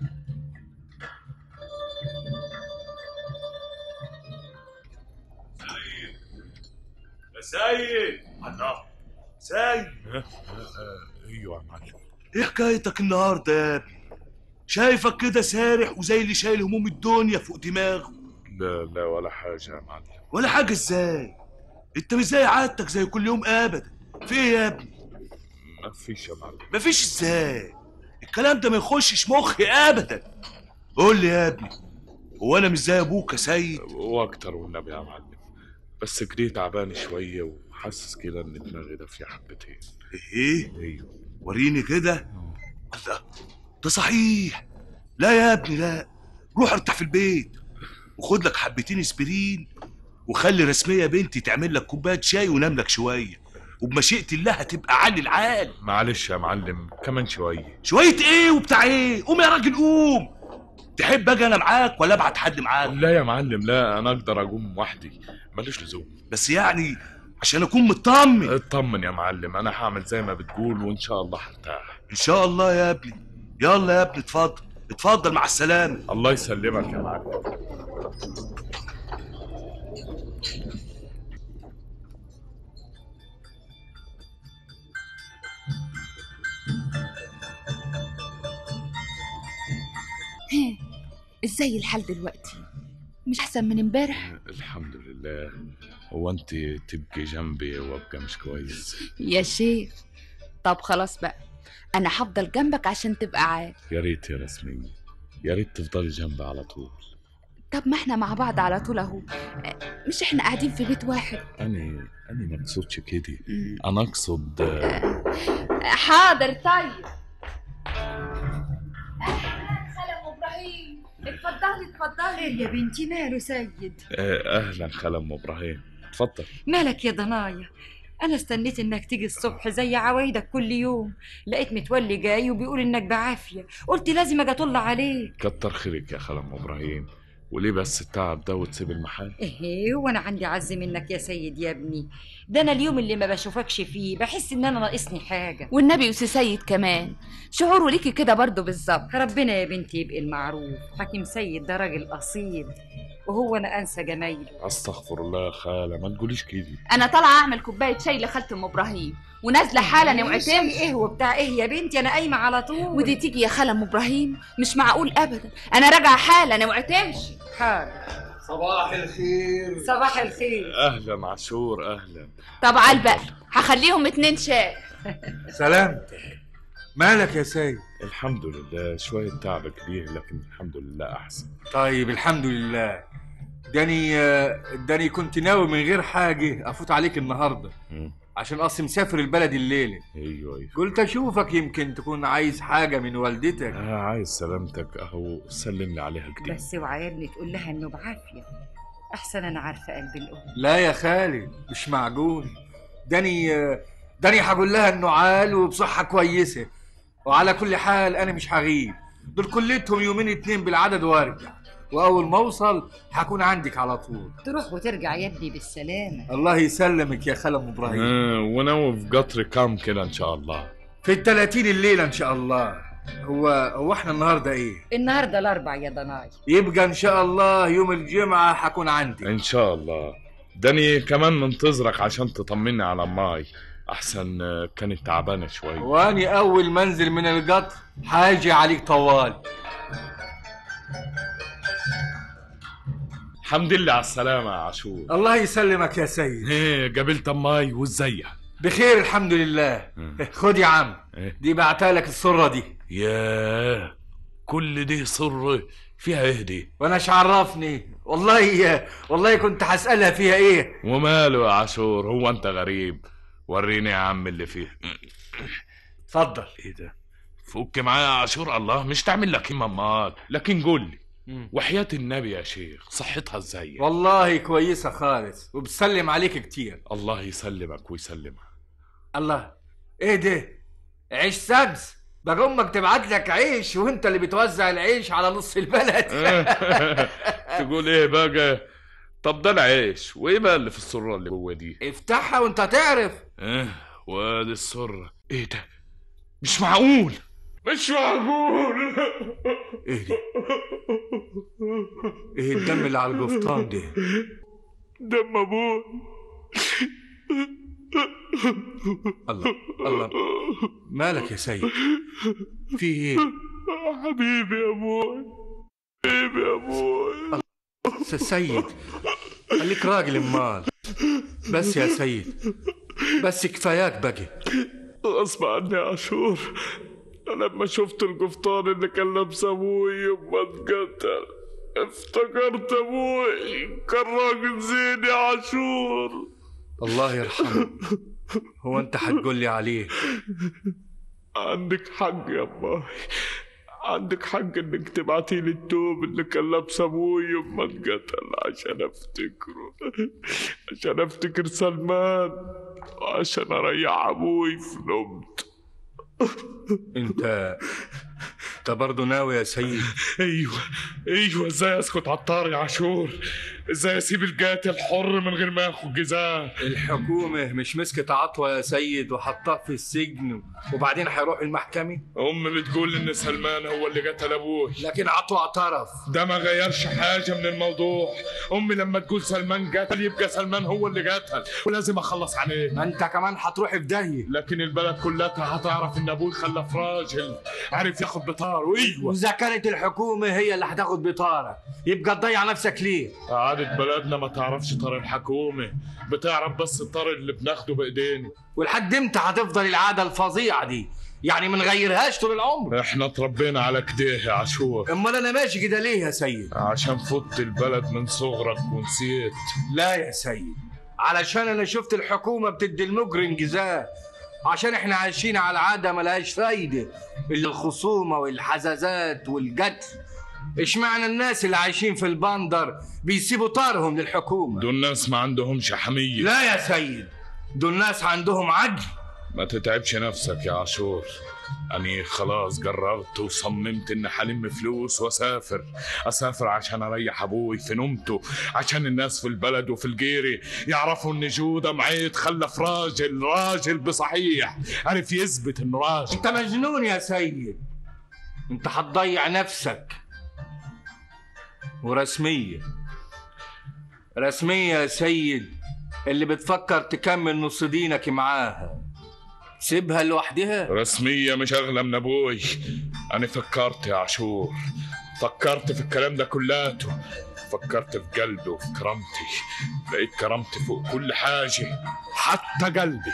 سيد الله سيد. ايوه يا معلم. ايه حكايتك النهارده يا ابني؟ شايفك كده سارح وزي اللي شايل هموم الدنيا فوق دماغه. لا ولا حاجه يا معلم. ولا حاجه ازاي؟ انت مش زي عادتك زي كل يوم ابدا. في ايه يا ابني؟ مفيش يا معلم. مفيش ازاي؟ الكلام ده ما يخشش مخي ابدا. قول لي يا ابني، هو انا مش زي ابوك يا سيد؟ واكتر والنبي يا معلم، بس كده تعبان شويه وحاسس كده ان دماغي دافيه حبتين. ايه؟ ايوه. وريني كده. الله، ده صحيح. لا يا ابني لا، روح ارتاح في البيت وخد لك حبتين اسبرين، وخلي رسميه بنتي تعمل لك كوبايه شاي ونام لك شويه، وبمشيئه الله هتبقى عالي العال. معلش يا معلم، كمان شويه. شويه ايه وبتاع ايه؟ قوم يا راجل قوم. تحب اجي انا معاك ولا ابعت حد معاك؟ لا يا معلم لا، انا اقدر اقوم وحدي، ماليش لزوم. بس يعني عشان اكون مطمن. اطمن يا معلم، انا هعمل زي ما بتقول وان شاء الله هرتاح. ان شاء الله يا ابني. يلا يا ابني اتفضل اتفضل، مع السلامه. الله يسلمك يا معلم. ازاي الحال دلوقتي؟ مش احسن من امبارح؟ الحمد لله. هو انت تبقي جنبي وابقى مش كويس؟ يا شيخ طب خلاص بقى، انا هفضل جنبك عشان تبقى عارف. يا ريت يا رسمية، يا ريت تفضلي جنبي على طول. طب ما احنا مع بعض على طول اهو، مش احنا قاعدين في بيت واحد؟ انا ما اقصدش كده، انا اقصد حاضر طيب. خالة ابراهيم، اتفضلي. خير يا بنتي، ماله سيد؟ اهلا خالة ام ابراهيم، اتفضل. مالك يا ضنايا؟ انا استنيت انك تيجي الصبح زي عوايدك كل يوم، لقيت متولي جاي وبيقول انك بعافيه، قلت لازم اجي اطل عليك. كتر خيرك يا خالة ام ابراهيم، وليه بس التعب ده وتسيب المحل؟ ايه وانا عندي عز منك يا سيد يا ابني؟ ده انا اليوم اللي ما بشوفكش فيه بحس ان انا ناقصني حاجه. والنبي وسي سيد كمان شعوره ليكي كده برضه بالظبط. ربنا يا بنتي يبقى المعروف، حكيم سيد ده راجل اصيل، وهو انا انسى جمايله؟ استغفر الله يا خالة، ما تقوليش كده. انا طالعه اعمل كوبايه شاي لخالة ام ابراهيم ونازله حالا وعتمش. ايه وبتاع ايه يا بنتي؟ انا قايمه على طول. ودي تيجي يا خالة ام ابراهيم؟ مش معقول ابدا، انا راجعه حالا وعتمش. حاضر. صباح الخير. صباح الخير. اهلا عاشور اهلا. طب عال بقى، هخليهم 2 شاي. سلامتك. مالك يا سيد؟ الحمد لله، شوية تعب كبير لكن الحمد لله احسن. طيب الحمد لله. داني كنت ناوي من غير حاجة افوت عليك النهارده عشان اصلي مسافر البلد الليله. ايوه قلت اشوفك يمكن تكون عايز حاجه من والدتك. عايز سلامتك اهو، سلم لي عليها كده. بس اوعى يا ابني تقول لها انه بعافيه، احسن انا عارفه قلب الام. لا يا خالد مش معقول. داني هقول لها انه عال وبصحه كويسه، وعلى كل حال انا مش هغيب، دول كلتهم يومين 2 بالعدد وارجع، واول ما اوصل هكون عندك على طول. تروح وترجع يا ابني بالسلامه. الله يسلمك يا خالة ام ابراهيم. وناوي في قطر كام كده ان شاء الله؟ في 30 الليله ان شاء الله. هو احنا النهارده ايه؟ النهارده الاربع يا ضناي. يبقى ان شاء الله يوم الجمعه هكون عندي ان شاء الله. داني كمان منتظرك عشان تطمني على ماي، احسن كانت تعبانه شويه. واني اول ما انزل من القطر هاجي عليك طوال. الحمد لله على السلامة يا عاشور. الله يسلمك يا سيد. ايه قابلت اماي وازيها؟ بخير الحمد لله. خد يا عم دي بعتها لك السرة دي. ياه كل دي سر فيها ايه دي؟ وانا عرفني؟ والله كنت هسألها فيها ايه. وماله يا عاشور، هو انت غريب؟ وريني يا عم اللي فيه. اتفضل. ايه ده؟ فك معايا يا عاشور. الله، مش تعمل لك ايه امال؟ لكن قول لي وحياة النبي يا شيخ، صحتها ازاي؟ والله كويسة خالص وبتسلم عليك كتير. الله يسلمك ويسلمها. الله، ايه ده؟ عيش سبز؟ بقى امك تبعت لك عيش وانت اللي بتوزع العيش على نص البلد. تقول ايه بقى؟ طب ده العيش، وايه بقى اللي في السرة اللي جوه دي؟ افتحها وانت تعرف. وادي السرة. ايه ده؟ مش معقول، مش معقول. ايه دي؟ ايه الدم اللي على القفطان ده؟ دم ابوي. الله، مالك يا سيد؟ في ايه؟ حبيبي يا ابوي، حبيبي يا ابوي. سيد خليك راجل امال. بس يا سيد، بس كفاياك بقى. غصب عني يا عاشور، لما شفت القفطان اللي كان لابسه ابوي يوم ما اتقتل افتكرت ابوي كان راجل زين يا عاشور. الله يرحمه. هو انت هتقول لي عليه؟ عندك حق يا اباي، عندك حق انك تبعتي لي التوب اللي كان لابسه ابوي يوم ما اتقتل عشان افتكره، عشان افتكر سلمان وعشان اريح ابوي في نومته. انت برضه ناوي يا سيد؟ ايوه. ازاي اسكت على الطار يا عاشور؟ ازاي اسيب القاتل حر من غير ما ياخد جزاء؟ الحكومة مش مسكت عطوة يا سيد وحطاه في السجن وبعدين هيروح المحكمة؟ امي بتقول ان سلمان هو اللي قتل ابوي، لكن عطوة اعترف. ده ما غيرش حاجة من الموضوع. امي لما تقول سلمان قتل يبقى سلمان هو اللي قتل ولازم اخلص عليه. ما انت كمان هتروح في داهية. لكن البلد كلها هتعرف ان ابوي خلف راجل عارف ياخد بطار. واذا كانت الحكومة هي اللي هتاخد بطارك يبقى تضيع نفسك ليه؟ عادة بلدنا ما تعرفش طار الحكومة، بتعرف بس الطار اللي بناخده بايدينا. ولحد امتى هتفضل العادة الفظيعة دي؟ يعني ما نغيرهاش طول العمر؟ احنا اتربينا على كده يا عاشور. امال انا ماشي كده ليه يا سيد؟ عشان فضت البلد من صغرك ونسيت. لا يا سيد، علشان انا شفت الحكومة بتدي المجرم جزاء، عشان احنا عايشين على عادة ملهاش فايدة، اللي الخصومة والحزازات والقتل. اشمعنى الناس اللي عايشين في البندر بيسيبوا طارهم للحكومة؟ دول ناس ما عندهمش حمية. لا يا سيد، دول ناس عندهم عدل. ما تتعبش نفسك يا عاشور، أني خلاص قررت وصممت إن حلم فلوس أسافر عشان أريح أبوي في نومته، عشان الناس في البلد وفي الجيري يعرفوا إن جودة معيد خلف راجل بصحيح عرف يثبت إنه راجل. أنت مجنون يا سيد، أنت هتضيع نفسك. ورسمية يا سيد، اللي بتفكر تكمل نص دينك معاها سيبها لوحدها. رسمية مش أغلى من أبوي. أنا فكرت يا عاشور، فكرت في الكلام ده كلاته، فكرت في قلبي وفي كرامتي، لقيت كرامتي فوق كل حاجة حتى قلبي.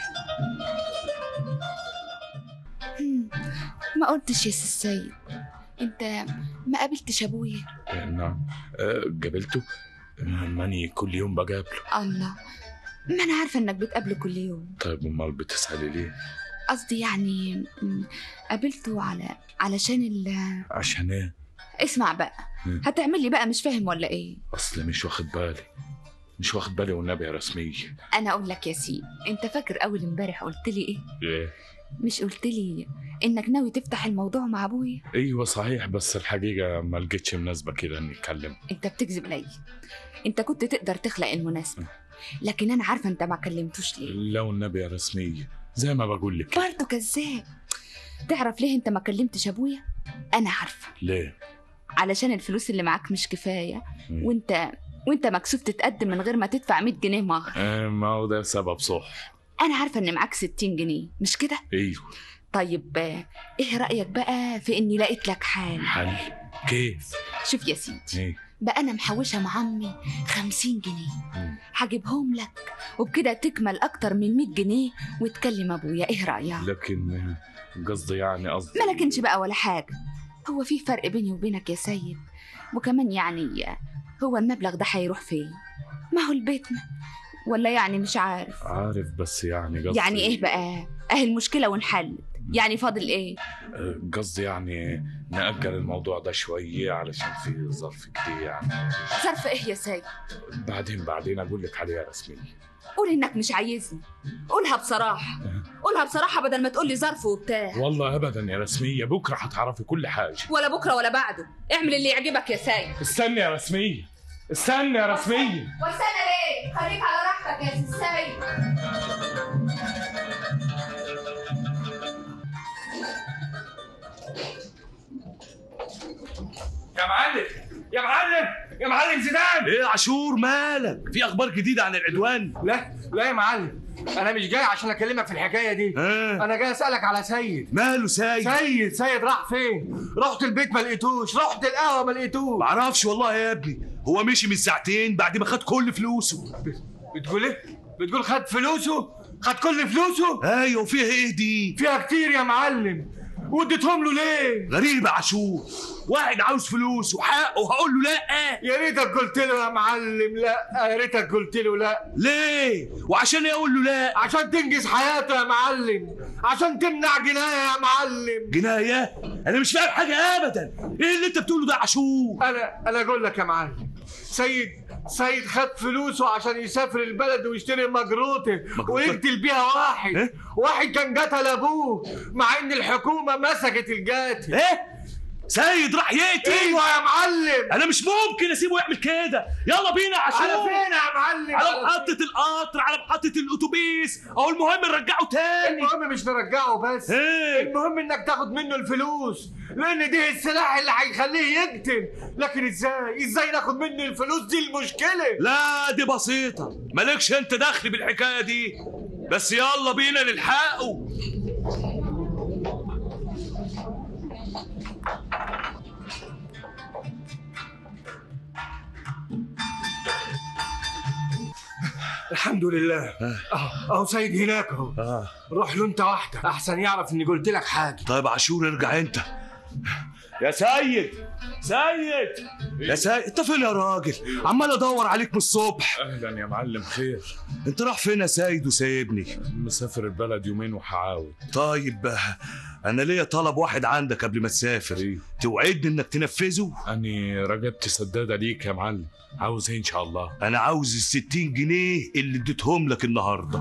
ما قلتش يا السيد، انت ما قابلتش ابويا؟ نعم قابلته، ماني كل يوم بقابله. الله، ما انا عارفه انك بتقابله كل يوم. طيب امال بتسألي ليه؟ قصدي يعني قابلته علشان عشان ايه؟ اسمع بقى، هتعمل لي بقى مش فاهم ولا ايه؟ اصل مش واخد بالي والنبي يا رسمية. انا اقول لك يا سيدي، انت فاكر اول امبارح قلت لي ايه؟ ايه؟ مش قلت لي انك ناوي تفتح الموضوع مع ابويا؟ ايوه صحيح، بس الحقيقه ما لقيتش مناسبه كده نتكلم. انت بتكذب لي، انت كنت تقدر تخلق المناسبه، لكن انا عارفه انت ما كلمتوش ليه. لا والنبي يا رسمية زي ما بقول لك برضه كذاب. تعرف ليه انت ما كلمتش ابويا؟ انا عارفه ليه. علشان الفلوس اللي معاك مش كفايه، وانت مكسوف تتقدم من غير ما تدفع 100 جنيه مهر. ما هو ده سبب صح. انا عارفه ان معاك 60 جنيه مش كده؟ ايوه. طيب ايه رايك بقى في اني لقيت لك حل؟ كيف؟ شوف يا سيدي، بقى انا محوشه مع عمي 50 جنيه، هجيبهم لك وبكده تكمل اكتر من 100 جنيه وتكلم ابويا. ايه رايك؟ لكن قصدي ما لكنش بقى ولا حاجه، هو في فرق بيني وبينك يا سيد؟ وكمان يعني هو المبلغ ده هيروح فين؟ ما هو لبيتنا، ولا يعني مش عارف؟ عارف بس يعني قصدي يعني ايه بقى؟ اهي المشكلة وانحلت، يعني فاضل ايه؟ قصدي يعني نأجل الموضوع ده شوية علشان في ظرف كتير يعني. ظرف ايه يا سيد؟ بعدين اقول لك عليها رسمية. قول انك مش عايزني، قولها بصراحة، قولها بصراحة بدل ما تقولي ظرف وبتاع. والله ابدا يا رسمية، بكرة هتعرفي كل حاجة. ولا بكرة ولا بعده، اعمل اللي يعجبك يا سيد. استني يا رسمية، استني يا رسمية. واستنى ليه؟ خليك على راحتك يا سيد. يا معلم يا معلم يا معلم زيدان. ايه يا عاشور مالك؟ في اخبار جديده عن العدوان؟ لا يا معلم، انا مش جاي عشان اكلمك في الحكايه دي. انا جاي اسالك على سيد. ماله سيد راح فين؟ رحت البيت ما لقيتوش، رحت القهوه ما لقيتوش. معرفش والله يا ابني، هو مشي من ساعتين بعد ما خد كل فلوسه. بتقول ايه؟ بتقول خد فلوسه؟ خد كل فلوسه؟ ايوه. وفيها ايه دي؟ فيها كتير يا معلم، واديتهم له ليه؟ غريب يا عاشور، واحد عاوز فلوس وحقه وهقول له لا؟ يا ريتك قلت له يا معلم لا، يا ريتك قلت له لا. ليه؟ وعشان ايه اقول له لا؟ عشان تنجز حياته يا معلم، عشان تمنع جنايه يا معلم. جنايه؟ انا مش فاهم حاجه ابدا. ايه اللي انت بتقوله ده يا عاشور؟ انا اقول لك يا معلم، سيد خد فلوسه عشان يسافر البلد ويشتري مجروته ويقتل بيها واحد كان قتل ابوه، مع ان الحكومه مسكت القاتل. ايه؟ سيد راح يقتل؟ ايوه يا معلم. انا مش ممكن اسيبه يعمل كده. يلا بينا يا عاشور. على فين يا معلم؟ على محطة القطر، على محطة الاتوبيس، او المهم نرجعه تاني. المهم مش نرجعه بس، المهم انك تاخد منه الفلوس، لان دي السلاح اللي هيخليه يقتل. لكن ازاي ناخد منه الفلوس؟ دي المشكلة. لا دي بسيطة، مالكش انت دخل بالحكاية دي، بس يلا بينا نلحقه. الحمد لله. اهو سيد هناك اهو. روح له انت واحده احسن يعرف اني قلت لك حاجه. طيب عاشور ارجع انت. يا سيد يا سيد، انت فين يا راجل؟ عمال ادور عليك من الصبح. اهلا يا معلم، خير؟ انت راح فين يا سيد وسايبني؟ مسافر البلد يومين وهعاود. طيب انا ليا طلب واحد عندك قبل ما تسافر. توعدني انك تنفذه؟ اني رجبت سداده ليك يا معلم. عاوز ايه ان شاء الله؟ انا عاوز ال60 جنيه اللي اديتهم لك النهارده.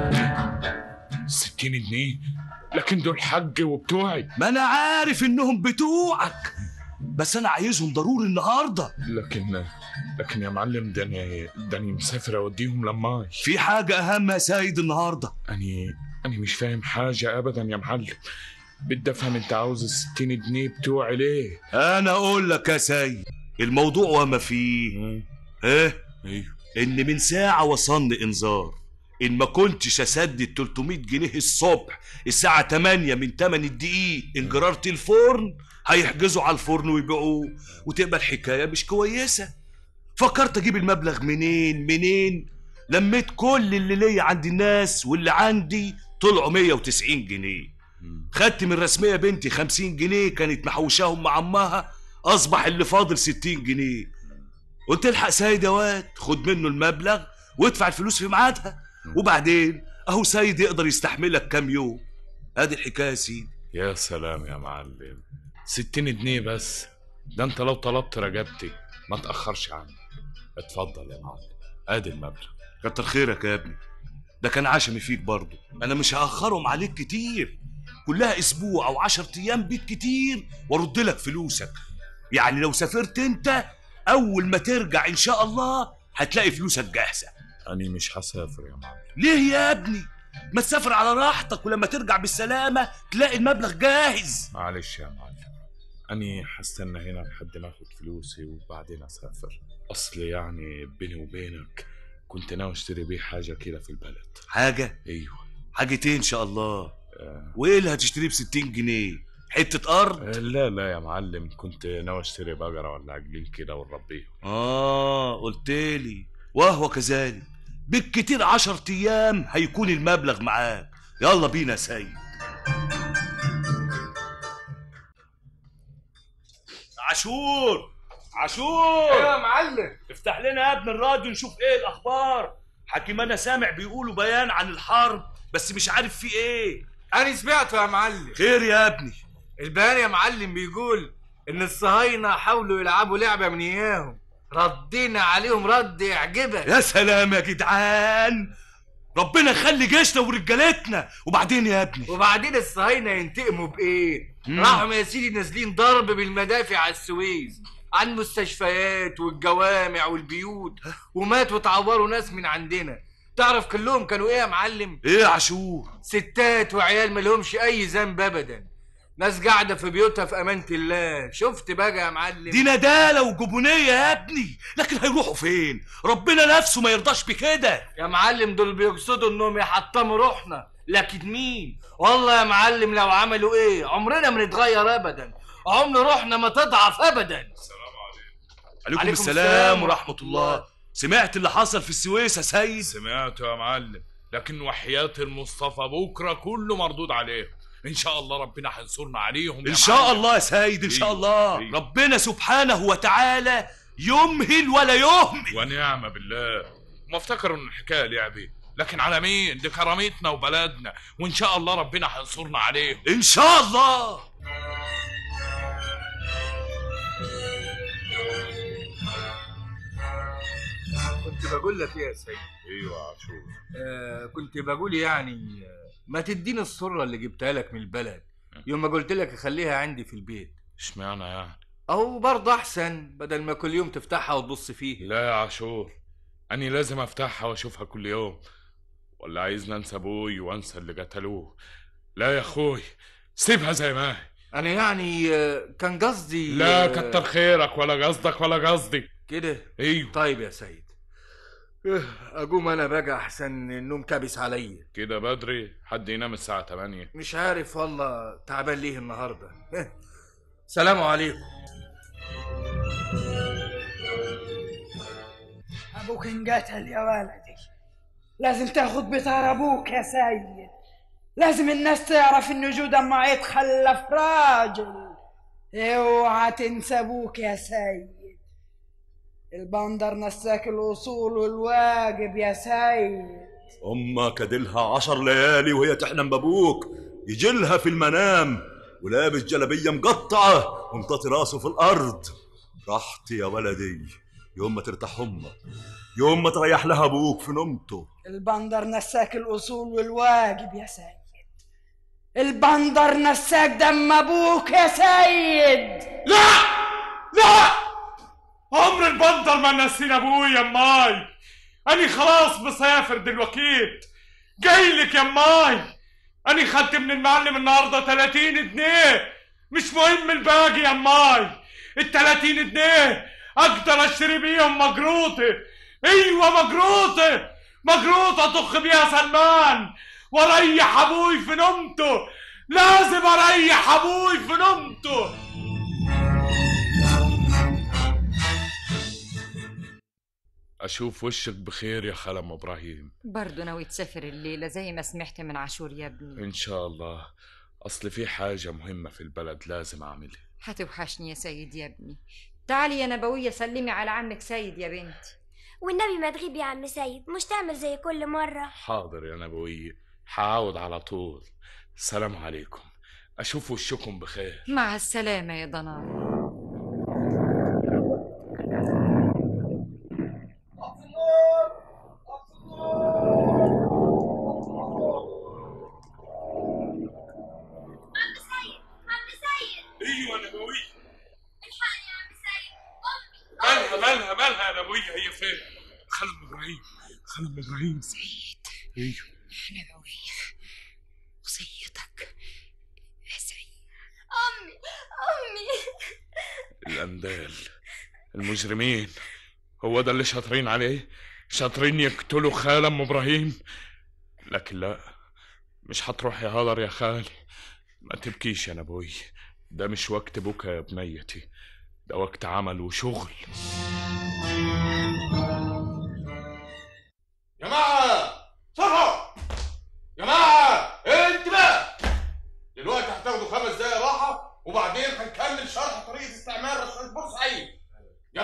60 جنيه؟ لكن دول حج وبتوعي. ما انا عارف انهم بتوعك، بس انا عايزهم ضروري النهارده. لكن يا معلم، داني مسافر اوديهم لماي. في حاجه اهم يا سيد النهارده. اني مش فاهم حاجه ابدا يا معلم. بدي افهم انت عاوز ال60 جنيه بتوعي ليه؟ انا اقول لك يا سيد، الموضوع وما فيه ايه؟ ان من ساعه وصلني انذار ان ما كنتش اسدد 300 جنيه الصبح الساعه 8 من 8 الدقيق انجرارة الفرن، هيحجزوا على الفرن ويبيعوه، وتبقى الحكايه مش كويسه. فكرت اجيب المبلغ منين؟ لميت كل اللي ليا عند الناس، واللي عندي طلعوا 190 جنيه. خدت من رسميه بنتي 50 جنيه كانت محوشاهم مع امها، اصبح اللي فاضل 60 جنيه. قلت الحق سيد يا واد، خد منه المبلغ وادفع الفلوس في ميعادها، وبعدين اهو سيد يقدر يستحملك كام يوم. ادي الحكايه يا سيدي. يا سلام يا معلم، 60 جنيه بس؟ ده انت لو طلبت رجبتي ما تاخرش عني. اتفضل يا معلم، ادي المبلغ. كتر خيرك يا ابني، ده كان عشمي فيك برضه. انا مش هاخرهم عليك كتير، كلها اسبوع او 10 ايام بالكتير وارد لك فلوسك. يعني لو سافرت انت، اول ما ترجع ان شاء الله هتلاقي فلوسك جاهزه. أنا مش هسافر يا معلم. ليه يا ابني؟ ما تسافر على راحتك، ولما ترجع بالسلامة تلاقي المبلغ جاهز. معلش يا معلم، أنا هستنى هنا لحد ما أخد فلوسي وبعدين أسافر. أصل يعني بيني وبينك كنت ناوي أشتري بيه حاجة كده في البلد. حاجة؟ أيوه. حاجة إيه إن شاء الله؟ وإيه اللي هتشتريه ب60 جنيه؟ حتة أرض؟ لا يا معلم، كنت ناوي أشتري بقرة ولا عجلين كده ونربيهم. قلتلي، وهو كذلك. بالكتير 10 ايام هيكون المبلغ معاك. يلا بينا يا سيد. عاشور. ايوه يا معلم. افتح لنا يا ابن الراديو نشوف ايه الاخبار. حكيم انا سامع بيقولوا بيان عن الحرب بس مش عارف فيه ايه. انا سمعته يا معلم. خير يا ابني؟ البيان يا معلم بيقول ان الصهاينه حاولوا يلعبوا لعبه من اياهم، ردينا عليهم رد يعجبك. يا سلام يا جدعان، ربنا يخلي جيشنا ورجالتنا. وبعدين يا ابني؟ وبعدين الصهاينه ينتقموا بايه؟ راحوا يا سيدي نازلين ضرب بالمدافع على السويس، عن المستشفيات والجوامع والبيوت، وماتوا وتعوروا ناس من عندنا. تعرف كلهم كانوا ايه يا معلم؟ ايه يا عاشور؟ ستات وعيال مالهمش اي ذنب ابدا، ناس قاعده في بيوتها في امانه الله. شفت بقى يا معلم؟ دي ندالة وجبونية يا ابني، لكن هيروحوا فين؟ ربنا نفسه ما يرضاش بكده يا معلم. دول بيقصدوا انهم يحطموا روحنا، لكن مين؟ والله يا معلم لو عملوا ايه عمرنا ما نتغير ابدا، عمر روحنا ما تضعف ابدا. السلام عليكم. عليكم السلام ورحمة الله. سمعت اللي حصل في السويس يا سيد؟ سمعته يا معلم، لكن وحياة المصطفى بكرة كله مردود عليهم. ان شاء الله ربنا هينصرنا عليهم ان شاء الله يا سيد، ان شاء الله. ربنا سبحانه وتعالى يمهل ولا يهمل. ونعم بالله. ما افتكروا ان الحكايه لعبه، لكن على مين؟ دي كرامتنا وبلدنا، وان شاء الله ربنا هينصرنا عليهم ان شاء الله. كنت بقول لك ايه يا سيد؟ ايوه يا عاشور. كنت بقول يعني ما تديني الصرة اللي جبتها لك من البلد يوم ما قلت لك اخليها عندي في البيت. اشمعنى يعني؟ اهو برضه احسن بدل ما كل يوم تفتحها وتبص فيه. لا يا عاشور، اني لازم افتحها واشوفها كل يوم، ولا عايزني انسى ابوي وانسى اللي قتلوه؟ لا يا اخوي، سيبها زي ما هي. انا يعني كان قصدي لا كتر خيرك، ولا قصدك ولا قصدي كده. ايوه طيب يا سيد، اقوم انا بقى احسن النوم كابس عليا. كده بدري؟ حد ينام الساعة 8؟ مش عارف والله تعبان ليه النهارده. سلام عليكم. ابوك انقتل يا ولدي، لازم تاخد بطار ابوك يا سيد. لازم الناس تعرف ان جود ما يتخلف راجل. اوعى تنسى ابوك يا سيد. البندر نساك الوصول والواجب يا سيد. امك دلها 10 ليالي وهي تحلم بابوك يجيلها في المنام ولابس جلبيه مقطعه ومطاطي راسه في الارض. راحتي يا ولدي يوم ما ترتاح امك، يوم ما تريح لها ابوك في نومته. البندر نساك الاصول والواجب يا سيد. البندر نساك دم ابوك يا سيد. لا لا، عمر البندر ما نسينا ابويا. ماي اني خلاص بسافر دلوقتي، جايلك يا ماي. اني خدت من المعلم النهارده 30 جنيه، مش مهم الباقي يا ماي. ال30 جنيه اقدر اشتري بيهم مجروطه. ايوه مجروطه، مجروطه اطخ بيها سلمان واريح ابوي في نومته. لازم اريح ابوي في نومته. اشوف وشك بخير يا خالة ام ابراهيم. برضه ناوي تسافر الليله زي ما سمعت من عاشور يا ابني؟ ان شاء الله، اصل في حاجه مهمه في البلد لازم اعملها. هتوحشني يا سيد يا ابني. تعالي يا نبويه سلمي على عمك سيد يا بنتي. والنبي ما تغيب يا عم سيد، مش تعمل زي كل مره. حاضر يا نبويه، هعود على طول. السلام عليكم، اشوف وشكم بخير. مع السلامه يا ضنار. ايوه نبويه. الحقني يا عم سيد، امي. مالها يا نبويه؟ هي فين؟ خالة ام ابراهيم، خالة ام ابراهيم. سيد. ايوه نبويه، وصيتك يا سيد. امي الاندال المجرمين، هو ده اللي شاطرين عليه؟ شاطرين يقتلوا خالة ام ابراهيم. لكن لا، مش هتروح يا هدر يا خالي. ما تبكيش يا نبوي، ده مش وقت بكا يا بنيتي، ده وقت عمل وشغل. جماعة صفا، جماعة انت بقى دلوقتي هتاخدوا 5 دقايق راحة وبعدين هنكمل شرح طريقة استعمال رشاش بورسعيد.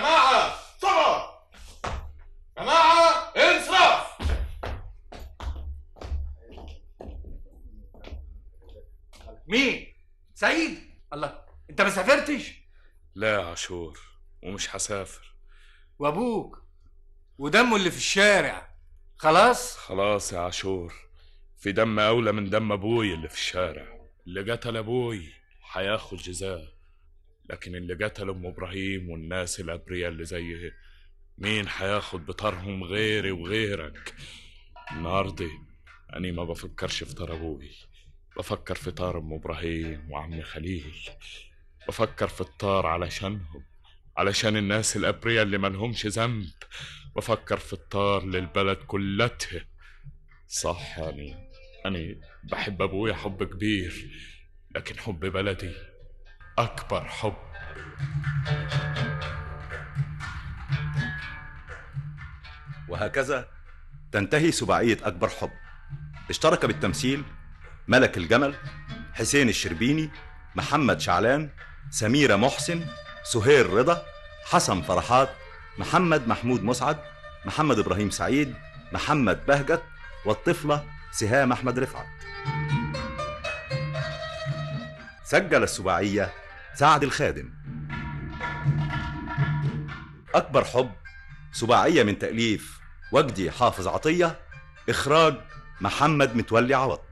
مين؟ سيد؟ الله، انت ما سافرتش؟ لا يا عاشور، ومش هسافر. وابوك ودمه اللي في الشارع خلاص؟ خلاص يا عاشور، في دم اولى من دم ابوي اللي في الشارع. اللي قتل ابوي هياخد جزاء، لكن اللي قتل ام ابراهيم والناس الابرياء اللي زيه مين هياخد بطارهم غيري وغيرك؟ النهارده أنا ما بفكرش في طار أبوي، بفكر في طار أم إبراهيم وعم خليل. بفكر في الطار علشانهم، علشان الناس الأبرياء اللي ملهمش ذنب. بفكر في الطار للبلد كلتها. صح، أنا بحب أبويا حب كبير، لكن حب بلدي أكبر حب. وهكذا تنتهي سباعية أكبر حب. اشترك بالتمثيل ملك الجمل، حسين الشربيني، محمد شعلان، سميرة محسن، سهير رضا، حسن فرحات، محمد محمود مسعد، محمد إبراهيم سعيد، محمد بهجت، والطفلة سهام أحمد رفعت. سجل السباعية سعد الخادم. أكبر حب سباعية من تأليف وجدي حافظ عطية، إخراج محمد متولي عوض.